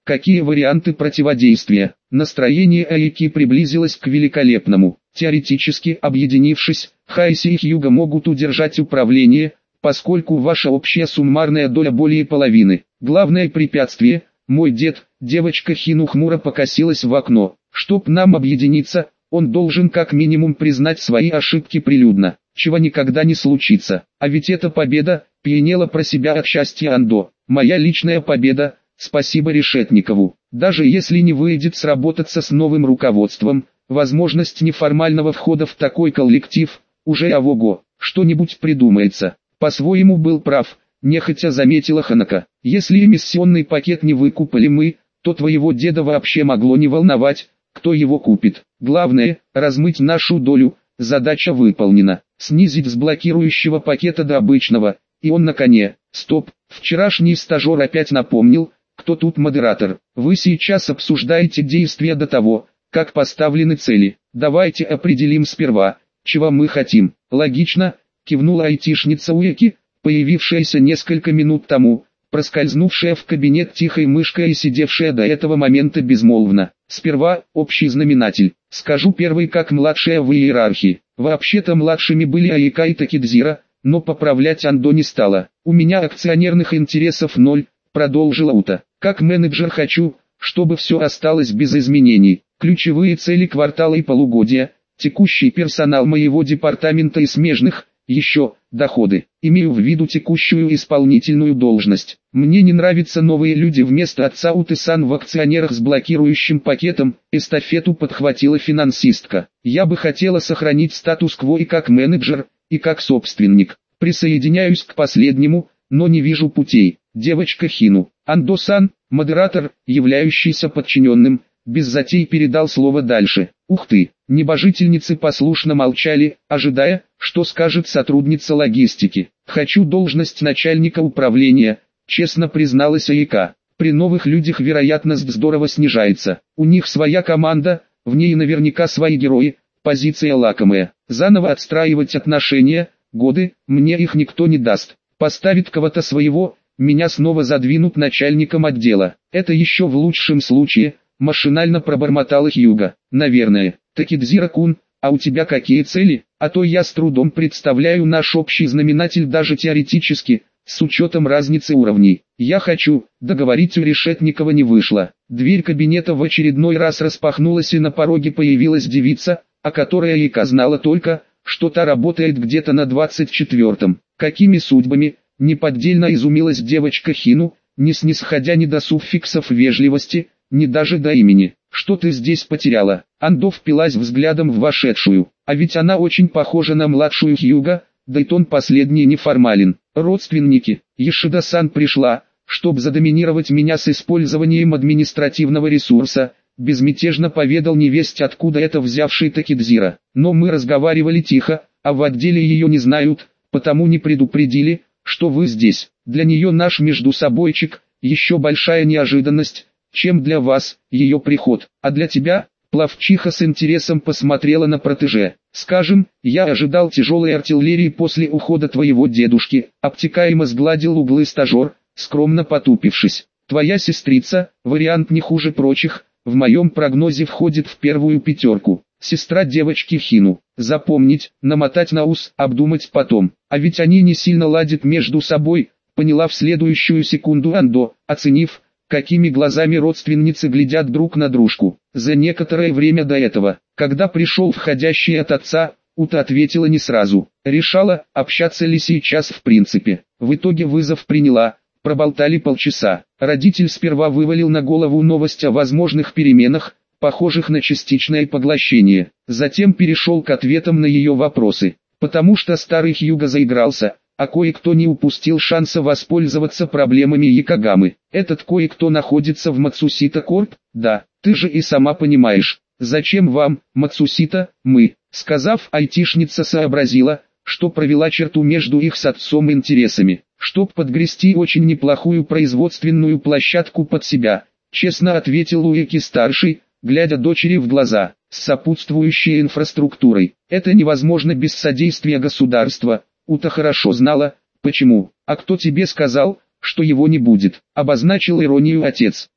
Какие варианты противодействия? Настроение Айки приблизилось к великолепному. Теоретически, объединившись, Хайси и Хьюго могут удержать управление, поскольку ваша общая суммарная доля более половины. Главное препятствие – мой дед. Девочка Хину хмуро покосилась в окно. Чтоб нам объединиться, он должен как минимум признать свои ошибки прилюдно, чего никогда не случится. А ведь это победа, пьянела про себя от счастья Андо. Моя личная победа, спасибо Решетникову. Даже если не выйдет сработаться с новым руководством, возможность неформального входа в такой коллектив, уже ого-го, что-нибудь придумается. По-своему был прав, нехотя заметила Ханако. Если эмиссионный пакет не выкупали мы, то твоего деда вообще могло не волновать, кто его купит. Главное, размыть нашу долю, задача выполнена. Снизить с блокирующего пакета до обычного, и он на коне. Стоп, вчерашний стажер опять напомнил, кто тут модератор. Вы сейчас обсуждаете действия до того, как поставлены цели. Давайте определим сперва, чего мы хотим. Логично, кивнула айтишница Уэки, появившаяся несколько минут тому, проскользнувшая в кабинет тихой мышкой и сидевшая до этого момента безмолвно. Сперва, общий знаменатель. Скажу первый как младшая в иерархии. Вообще-то младшими были Айка и Такидзира, но поправлять Андо не стала. У меня акционерных интересов ноль, продолжила Ута. Как менеджер хочу, чтобы все осталось без изменений. Ключевые цели квартала и полугодия, текущий персонал моего департамента и смежных, еще, доходы. Имею в виду текущую исполнительную должность. Мне не нравятся новые люди вместо отца Уты-сан в акционерах с блокирующим пакетом, эстафету подхватила финансистка. Я бы хотела сохранить статус-кво и как менеджер, и как собственник. Присоединяюсь к последнему, но не вижу путей. Девочка Хину. Андо-сан, модератор, являющийся подчиненным, без затей передал слово дальше. Ух ты, небожительницы послушно молчали, ожидая, что скажет сотрудница логистики. Хочу должность начальника управления, честно призналась Айка. При новых людях вероятность здорово снижается. У них своя команда, в ней наверняка свои герои, позиция лакомая. Заново отстраивать отношения, годы, мне их никто не даст. Поставит кого-то своего, меня снова задвинут начальником отдела. Это еще в лучшем случае, машинально пробормотала Хьюго. Наверное. Такидзира-кун, а у тебя какие цели? А то я с трудом представляю наш общий знаменатель даже теоретически, с учетом разницы уровней. Я хочу, договорить у Решетникова не вышло. Дверь кабинета в очередной раз распахнулась и на пороге появилась девица, о которой Айка знала только, что та работает где-то на 24-м. Какими судьбами, неподдельно изумилась девочка Хину, не снисходя ни до суффиксов вежливости, ни даже до имени. Что ты здесь потеряла? Андо впилась взглядом в вошедшую, а ведь она очень похожа на младшую Хьюго, да и тон последний неформален. Родственники, Ешида-сан пришла, чтобы задоминировать меня с использованием административного ресурса, безмятежно поведал невесть откуда это взявший Такидзира. Но мы разговаривали тихо, а в отделе ее не знают, потому не предупредили, что вы здесь. Для нее наш междусобойчик, еще большая неожиданность, чем для вас, ее приход. А для тебя, пловчиха с интересом посмотрела на протеже. Скажем, я ожидал тяжелой артиллерии после ухода твоего дедушки, обтекаемо сгладил углы стажер, скромно потупившись. Твоя сестрица, вариант не хуже прочих, в моем прогнозе входит в первую пятерку. Сестра девочки Хину. Запомнить, намотать на ус, обдумать потом. А ведь они не сильно ладят между собой, поняла в следующую секунду Андо, оценив, какими глазами родственницы глядят друг на дружку. За некоторое время до этого, когда пришел входящий от отца, Ута ответила не сразу. Решала, общаться ли сейчас в принципе. В итоге вызов приняла. Проболтали полчаса. Родитель сперва вывалил на голову новость о возможных переменах, похожих на частичное поглощение. Затем перешел к ответам на ее вопросы. Потому что старый Хьюго заигрался, а кое-кто не упустил шанса воспользоваться проблемами Якогамы. Этот кое-кто находится в Мацусита Корп? Да, ты же и сама понимаешь. Зачем вам, Мацусита, мы? Сказав, айтишница сообразила, что провела черту между их с отцом интересами, чтоб подгрести очень неплохую производственную площадку под себя, честно ответил Уэки-старший, глядя дочери в глаза, с сопутствующей инфраструктурой. Это невозможно без содействия государства. Ута хорошо знала, почему. А кто тебе сказал, что его не будет? Обозначил иронию отец.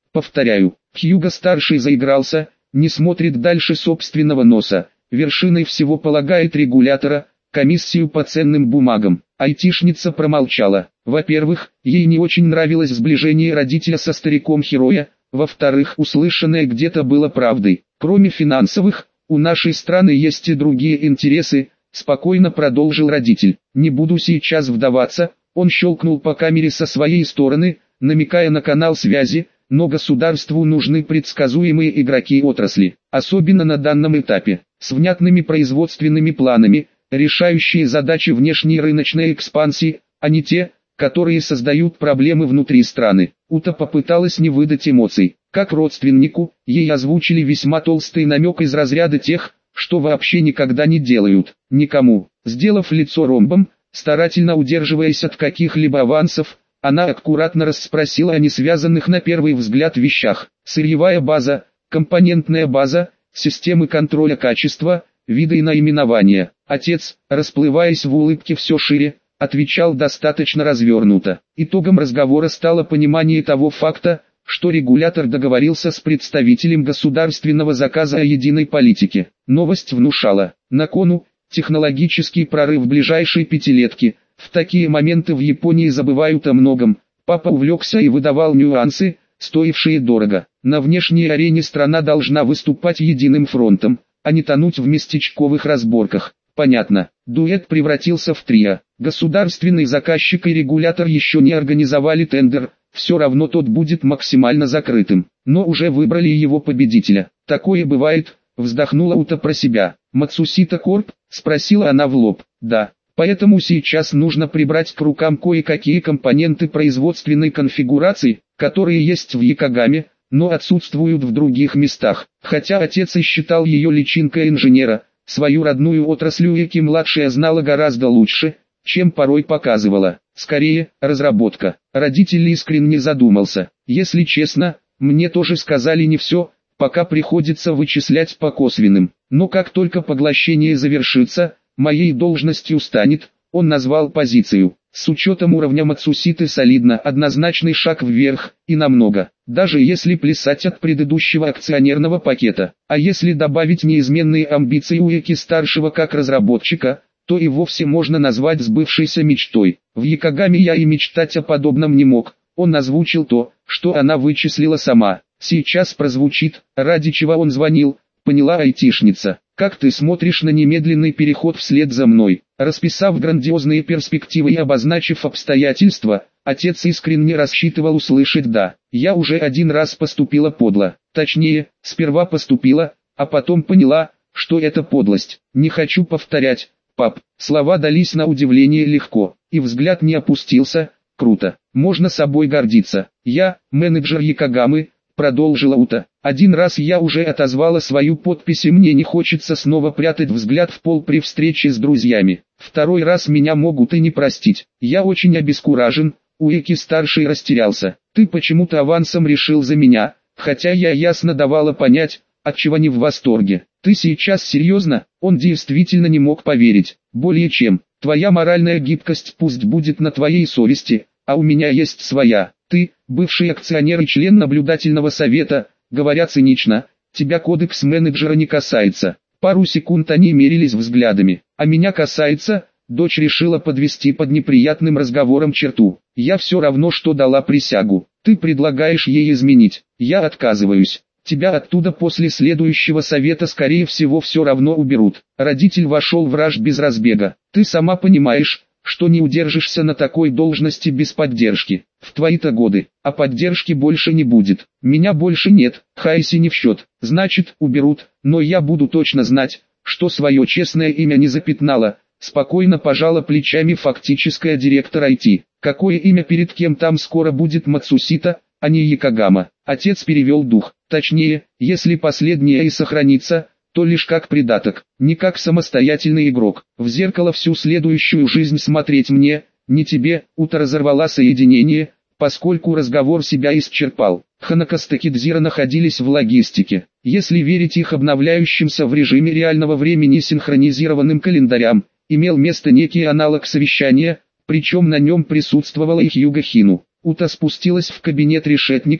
Повторяю, Хьюго-старший заигрался, не смотрит дальше собственного носа, вершиной всего полагает регулятора, комиссию по ценным бумагам. Айтишница промолчала. Во-первых, ей не очень нравилось сближение родителя со стариком Хироя, во-вторых, услышанное где-то было правдой. Кроме финансовых, у нашей страны есть и другие интересы, спокойно продолжил родитель. Не буду сейчас вдаваться, он щелкнул по камере со своей стороны, намекая на канал связи, но государству нужны предсказуемые игроки отрасли, особенно на данном этапе, с внятными производственными планами, решающие задачи внешней рыночной экспансии, а не те, которые создают проблемы внутри страны. Ута попыталась не выдать эмоций. Как родственнику, ей озвучили весьма толстый намек из разряда тех, что вообще никогда не делают, никому. Сделав лицо ромбом, старательно удерживаясь от каких-либо авансов, она аккуратно расспросила о несвязанных на первый взгляд вещах. Сырьевая база, компонентная база, системы контроля качества, виды и наименования. Отец, расплываясь в улыбке все шире, отвечал достаточно развернуто. Итогом разговора стало понимание того факта, что регулятор договорился с представителем государственного заказа о единой политике. Новость внушала: на кону технологический прорыв ближайшей пятилетки. В такие моменты в Японии забывают о многом. Папа увлекся и выдавал нюансы, стоившие дорого. На внешней арене страна должна выступать единым фронтом, а не тонуть в местечковых разборках. Понятно, дуэт превратился в трио. Государственный заказчик и регулятор еще не организовали тендер, все равно тот будет максимально закрытым. Но уже выбрали его победителя. Такое бывает, вздохнула Ута про себя. Мацусита Корп? Спросила она в лоб. Да. Поэтому сейчас нужно прибрать к рукам кое-какие компоненты производственной конфигурации, которые есть в Якогаме, но отсутствуют в других местах. Хотя отец и считал ее личинкой инженера, свою родную отрасль Уэки-младшая знала гораздо лучше, чем порой показывала. Скорее, разработка. Родитель искренне задумался. Если честно, мне тоже сказали не все, пока приходится вычислять по косвенным. Но как только поглощение завершится, моей должностью станет, он назвал позицию. С учетом уровня Мацуситы солидно, однозначный шаг вверх, и намного. Даже если плясать от предыдущего акционерного пакета. А если добавить неизменные амбиции Уэки-старшего как разработчика, то и вовсе можно назвать сбывшейся мечтой. В Якогаме я и мечтать о подобном не мог. Он озвучил то, что она вычислила сама. Сейчас прозвучит, ради чего он звонил, поняла айтишница. Как ты смотришь на немедленный переход вслед за мной? Расписав грандиозные перспективы и обозначив обстоятельства, отец искренне рассчитывал услышать «да». Я уже один раз поступила подло. Точнее, сперва поступила, а потом поняла, что это подлость. Не хочу повторять, пап. Слова дались на удивление легко, и взгляд не опустился. Круто. Можно собой гордиться. Я, менеджер Якогамы, продолжила Ута. Один раз я уже отозвала свою подпись, и мне не хочется снова прятать взгляд в пол при встрече с друзьями. Второй раз меня могут и не простить. Я очень обескуражен. Уэки-старший растерялся. Ты почему-то авансом решил за меня, хотя я ясно давала понять, отчего не в восторге. Ты сейчас серьезно? Он действительно не мог поверить. Более чем. Твоя моральная гибкость пусть будет на твоей совести, а у меня есть своя. Ты, бывший акционер и член наблюдательного совета, говоря цинично, тебя кодекс менеджера не касается. Пару секунд они мерились взглядами. А меня касается, дочь решила подвести под неприятным разговором черту. Я все равно что дала присягу. Ты предлагаешь ей изменить. Я отказываюсь. Тебя оттуда после следующего совета скорее всего все равно уберут. Родитель вошел в раж без разбега. Ты сама понимаешь, что не удержишься на такой должности без поддержки. В твои-то годы, а поддержки больше не будет. Меня больше нет, Хайси не в счет. Значит, уберут, но я буду точно знать, что свое честное имя не запятнала. Спокойно пожала плечами фактическая директор IT. Какое имя перед кем там скоро будет Мацусита, а не Якогама? Отец перевел дух. Точнее, если последнее и сохранится, то лишь как придаток, не как самостоятельный игрок. В зеркало всю следующую жизнь смотреть мне, не тебе. Ута разорвала соединение, поскольку разговор себя исчерпал. Ханако с Такидзиро находились в логистике. Если верить их обновляющимся в режиме реального времени синхронизированным календарям, имел место некий аналог совещания, причем на нем присутствовала и Хьюго Хину. Ута спустилась в кабинет Решетникова,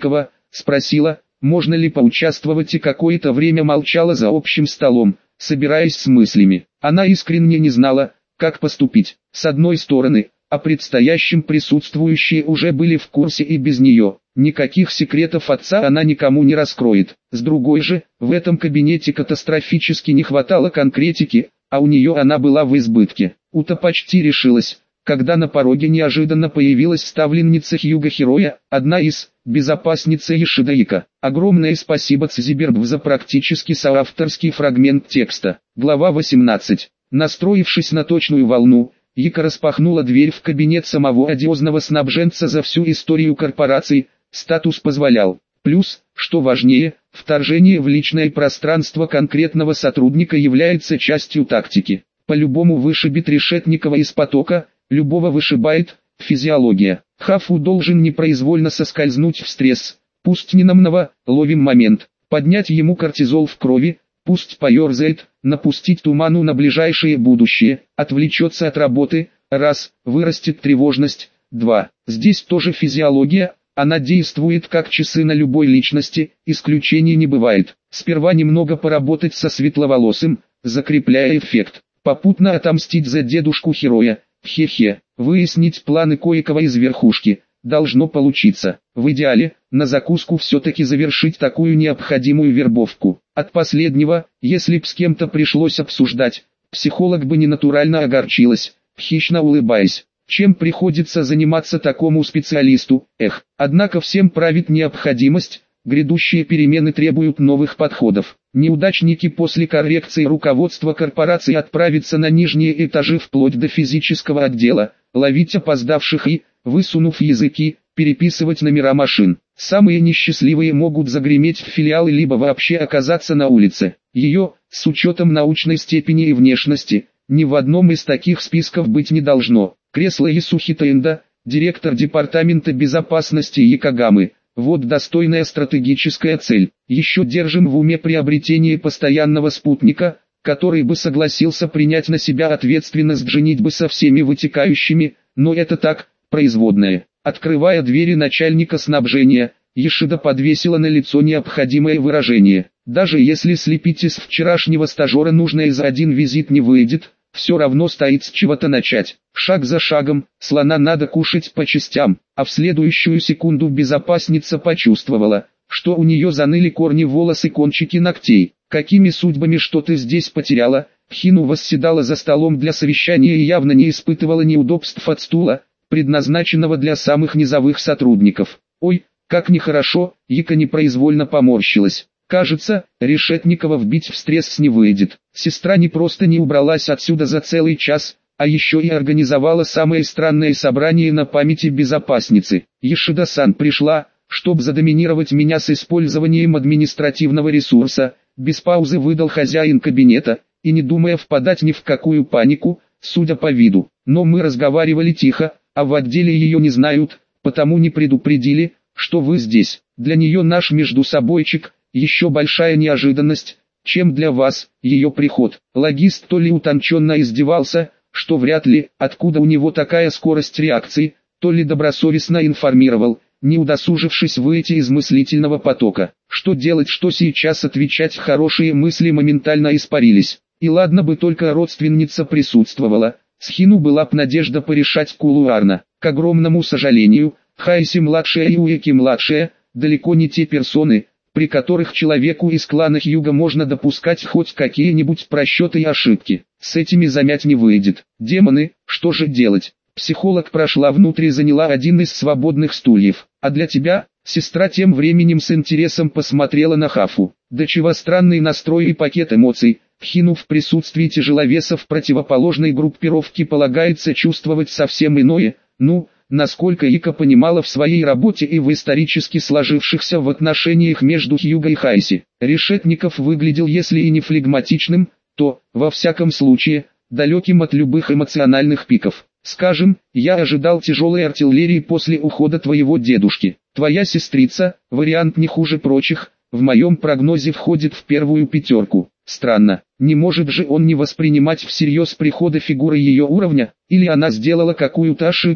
спросила, можно ли поучаствовать, и какое-то время молчала за общим столом, собираясь с мыслями. Она искренне не знала, как поступить. С одной стороны, о предстоящем присутствующие уже были в курсе и без нее. Никаких секретов отца она никому не раскроет. С другой же, в этом кабинете катастрофически не хватало конкретики, а у нее она была в избытке. Ута почти решилась, когда на пороге неожиданно появилась ставленница Хьюго-Хероя, одна из безопасница Ешида Ика. Огромное спасибо Цзиберб за практически соавторский фрагмент текста. Глава 18. Настроившись на точную волну, Ика распахнула дверь в кабинет самого одиозного снабженца за всю историю корпорации. Статус позволял. Плюс, что важнее, вторжение в личное пространство конкретного сотрудника является частью тактики. По-любому вышибет Решетникова из потока, любого вышибает, физиология. Хафу должен непроизвольно соскользнуть в стресс, пусть ненамного, ловим момент, поднять ему кортизол в крови, пусть поерзает, напустить туману на ближайшее будущее, отвлечется от работы, раз, вырастет тревожность, два. Здесь тоже физиология, она действует как часы на любой личности, исключений не бывает. Сперва немного поработать со светловолосым, закрепляя эффект, попутно отомстить за дедушку Хероя, хе-хе, выяснить планы кое-кого из верхушки, должно получиться. В идеале, на закуску все-таки завершить такую необходимую вербовку. От последнего, если б с кем-то пришлось обсуждать, психолог бы ненатурально огорчилась, хищно улыбаясь. Чем приходится заниматься такому специалисту, Однако всем правит необходимость, грядущие перемены требуют новых подходов. Неудачники после коррекции руководства корпорации отправятся на нижние этажи вплоть до физического отдела, ловить опоздавших и, высунув языки, переписывать номера машин. Самые несчастливые могут загреметь в филиалы либо вообще оказаться на улице. Ее, с учетом научной степени и внешности, ни в одном из таких списков быть не должно. Кресло Ясухи Тенда, директор департамента безопасности Якогамы. Вот достойная стратегическая цель. Еще держим в уме приобретение постоянного спутника, который бы согласился принять на себя ответственность женитьбы со всеми вытекающими, но это так, производное. Открывая двери начальника снабжения, Ешида подвесила на лицо необходимое выражение. Даже если слепить из вчерашнего стажера нужное за один визит не выйдет, все равно стоит с чего-то начать. Шаг за шагом, слона надо кушать по частям, а в следующую секунду безопасница почувствовала, что у нее заныли корни волос и кончики ногтей. «Какими судьбами что ты здесь потеряла?» Хину восседала за столом для совещания и явно не испытывала неудобств от стула, предназначенного для самых низовых сотрудников. «Ой, как нехорошо», Ика непроизвольно поморщилась. Кажется, Решетникова вбить в стресс не выйдет. Сестра не просто не убралась отсюда за целый час, а еще и организовала самое странное собрание на памяти безопасницы. Ешида-сан пришла, чтобы задоминировать меня с использованием административного ресурса, без паузы выдал хозяин кабинета, и не думая впадать ни в какую панику, судя по виду. Но мы разговаривали тихо, а в отделе ее не знают, потому не предупредили, что вы здесь. Для нее наш междусобойчик – еще большая неожиданность, чем для вас, ее приход. Логист то ли утонченно издевался, что вряд ли, откуда у него такая скорость реакции, то ли добросовестно информировал, не удосужившись выйти из мыслительного потока. Что делать, что сейчас отвечать, хорошие мысли моментально испарились. И ладно бы только родственница присутствовала, с Хину была б надежда порешать кулуарно. К огромному сожалению, Хайси-младшая и Уэки-младшая, далеко не те персоны, при которых человеку из клана Хьюго можно допускать хоть какие-нибудь просчеты и ошибки. С этими замять не выйдет. Демоны, что же делать? Психолог прошла внутрь и заняла один из свободных стульев. А для тебя, сестра тем временем с интересом посмотрела на Хафу. До чего странный настрой и пакет эмоций. Хину в присутствии тяжеловесов противоположной группировки полагается чувствовать совсем иное, насколько Ика понимала в своей работе и в исторически сложившихся в отношениях между Хьюго и Хайси. Решетников выглядел если и не флегматичным, то, во всяком случае, далеким от любых эмоциональных пиков. Скажем, я ожидал тяжелой артиллерии после ухода твоего дедушки. Твоя сестрица, вариант не хуже прочих, в моем прогнозе входит в первую пятерку. Странно, не может же он не воспринимать всерьез прихода фигуры ее уровня, или она сделала какую-то ошибку.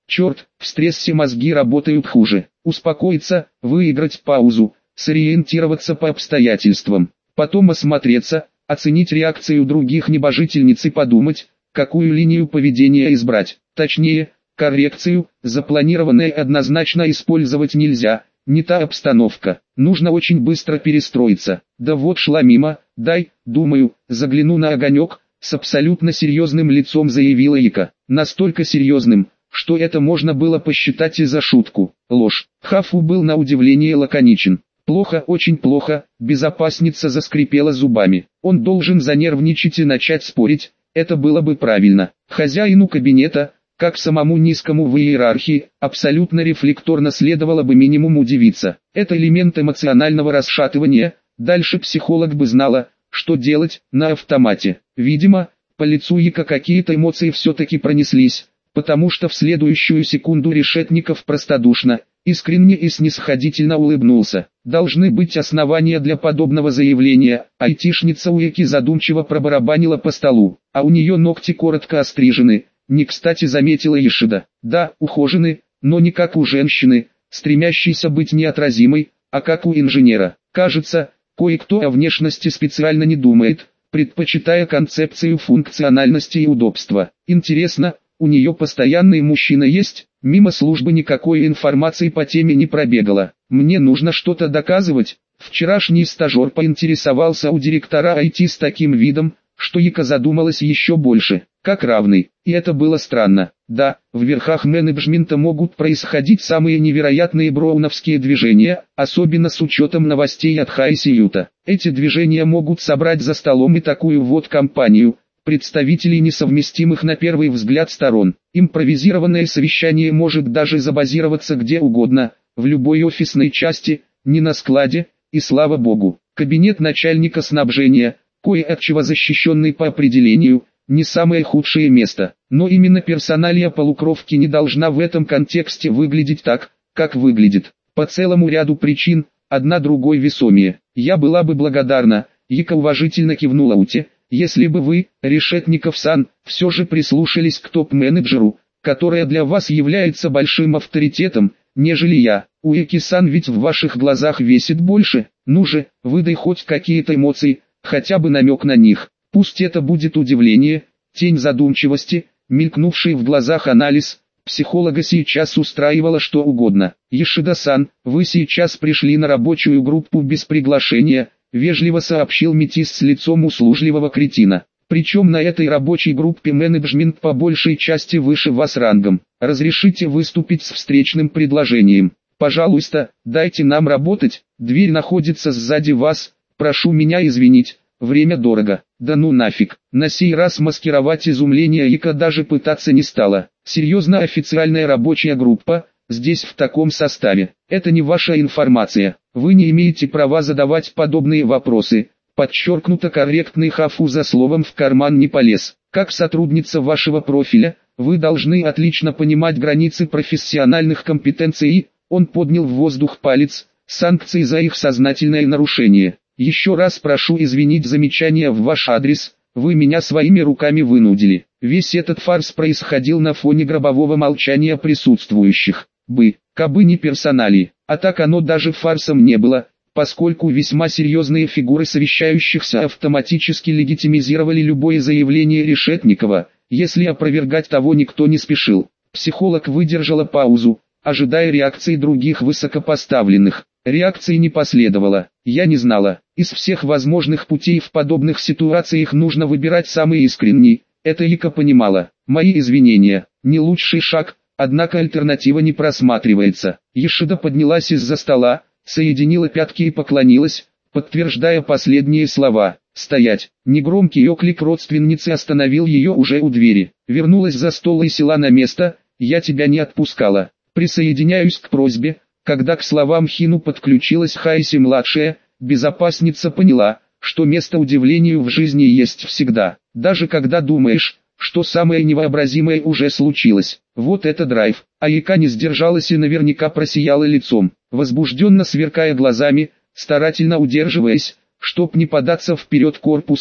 Черт, в стрессе мозги работают хуже. Успокоиться, выиграть паузу, сориентироваться по обстоятельствам, потом осмотреться, оценить реакцию других небожительниц и подумать, какую линию поведения избрать. Точнее, коррекцию, запланированное однозначно использовать нельзя, не та обстановка. Нужно очень быстро перестроиться. Да вот шла мимо, дай, думаю, загляну на огонек, с абсолютно серьезным лицом заявила Ика. Настолько серьезным, что это можно было посчитать и за шутку. Ложь. Хафу был на удивление лаконичен. Плохо, очень плохо, безопасница заскрипела зубами. Он должен занервничать и начать спорить, это было бы правильно. Хозяину кабинета, как самому низкому в иерархии, абсолютно рефлекторно следовало бы минимум удивиться. Это элемент эмоционального расшатывания, дальше психолог бы знала, что делать, на автомате. Видимо, по лицу Ика какие-то эмоции все-таки пронеслись, потому что в следующую секунду Решетников простодушно, искренне и снисходительно улыбнулся. Должны быть основания для подобного заявления. Айтишница у Ики задумчиво пробарабанила по столу, а у нее ногти коротко острижены. Не кстати заметила Ишида. Да, ухожены, но не как у женщины, стремящейся быть неотразимой, а как у инженера. Кажется, кое-кто о внешности специально не думает, предпочитая концепцию функциональности и удобства. Интересно, у нее постоянный мужчина есть? Мимо службы никакой информации по теме не пробегало. Мне нужно что-то доказывать. Вчерашний стажер поинтересовался у директора IT с таким видом, что Ика задумалась еще больше, как равный. И это было странно. Да, в верхах менеджмента могут происходить самые невероятные броуновские движения, особенно с учетом новостей от Хайсиюта. Эти движения могут собрать за столом и такую вот компанию, представителей несовместимых на первый взгляд сторон. Импровизированное совещание может даже забазироваться где угодно, в любой офисной части, не на складе, и слава богу. Кабинет начальника снабжения, кое от чего защищенный по определению, не самое худшее место. Но именно персоналия полукровки не должна в этом контексте выглядеть так, как выглядит. По целому ряду причин, одна другой весомее. Я была бы благодарна, Ика уважительно кивнула Уте, если бы вы, Решетников-сан, все же прислушались к топ-менеджеру, которая для вас является большим авторитетом, нежели я. Уэки-сан ведь в ваших глазах весит больше. Ну же, выдай хоть какие-то эмоции, хотя бы намек на них. Пусть это будет удивление, тень задумчивости, мелькнувший в глазах анализ. Психолога сейчас устраивало что угодно. Ешида-сан, вы сейчас пришли на рабочую группу без приглашения, вежливо сообщил метис с лицом услужливого кретина. Причем на этой рабочей группе менеджмент по большей части выше вас рангом. Разрешите выступить с встречным предложением. Пожалуйста, дайте нам работать, дверь находится сзади вас, прошу меня извинить, время дорого. Да ну нафиг. На сей раз маскировать изумление Ика даже пытаться не стала. Серьезно, официальная рабочая группа, здесь в таком составе. Это не ваша информация. Вы не имеете права задавать подобные вопросы. Подчеркнуто корректный Хафу за словом в карман не полез. Как сотрудница вашего профиля, вы должны отлично понимать границы профессиональных компетенций. Он поднял в воздух палец, санкции за их сознательное нарушение. Еще раз прошу извинить замечание в ваш адрес, вы меня своими руками вынудили. Весь этот фарс происходил на фоне гробового молчания присутствующих. Кабы не персонали, а так оно даже фарсом не было, поскольку весьма серьезные фигуры совещающихся автоматически легитимизировали любое заявление Решетникова, если опровергать того никто не спешил. Психолог выдержала паузу, ожидая реакции других высокопоставленных. Реакции не последовало. Я не знала. Из всех возможных путей в подобных ситуациях нужно выбирать самый искренний. Это Ика понимала. Мои извинения. Не лучший шаг, однако альтернатива не просматривается. Ешида поднялась из-за стола, соединила пятки и поклонилась, подтверждая последние слова. «Стоять!» Негромкий оклик родственницы остановил ее уже у двери. Вернулась за стол и села на место. «Я тебя не отпускала. Присоединяюсь к просьбе». Когда к словам Хину подключилась Хайси-младшая, безопасница поняла, что место удивлению в жизни есть всегда, даже когда думаешь, что самое невообразимое уже случилось. Вот это драйв. А Ика не сдержалась и наверняка просияла лицом, возбужденно сверкая глазами, старательно удерживаясь, чтоб не податься вперед корпусом.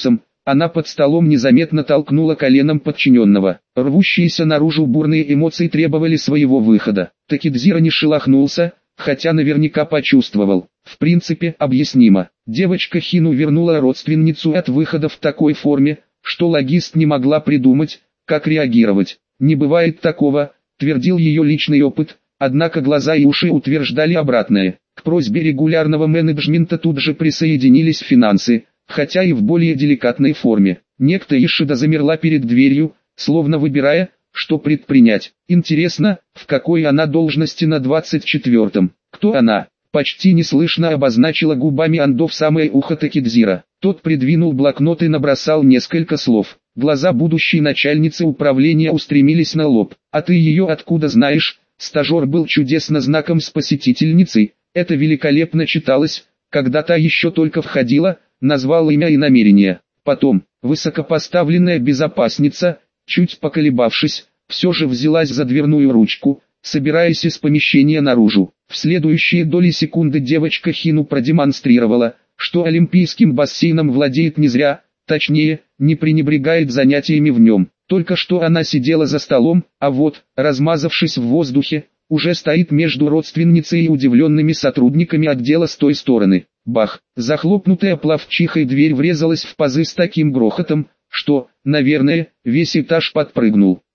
Она под столом незаметно толкнула коленом подчиненного. Рвущиеся наружу бурные эмоции требовали своего выхода. Такидзира не шелохнулся, хотя наверняка почувствовал. В принципе, объяснимо. Девочка Хину вернула родственницу от выхода в такой форме, что логист не могла придумать, как реагировать. «Не бывает такого», твердил ее личный опыт, однако глаза и уши утверждали обратное. К просьбе регулярного менеджмента тут же присоединились финансы, хотя и в более деликатной форме. Некто Ишида замерла перед дверью, словно выбирая, что предпринять. Интересно, в какой она должности на 24-м? Кто она? Почти неслышно обозначила губами Андо в самое ухо Такидзира. Тот придвинул блокнот и набросал несколько слов. Глаза будущей начальницы управления устремились на лоб. «А ты ее откуда знаешь?» Стажер был чудесно знаком с посетительницей. Это великолепно читалось, когда та еще только входила, назвал имя и намерение. Потом, высокопоставленная безопасница, чуть поколебавшись, все же взялась за дверную ручку, собираясь из помещения наружу. В следующие доли секунды девочка Хину продемонстрировала, что олимпийским бассейном владеет не зря, точнее, не пренебрегает занятиями в нем. Только что она сидела за столом, а вот, размазавшись в воздухе, уже стоит между родственницей и удивленными сотрудниками отдела с той стороны. Бах! Захлопнутая плавчихой дверь врезалась в пазы с таким грохотом, что, наверное, весь этаж подпрыгнул.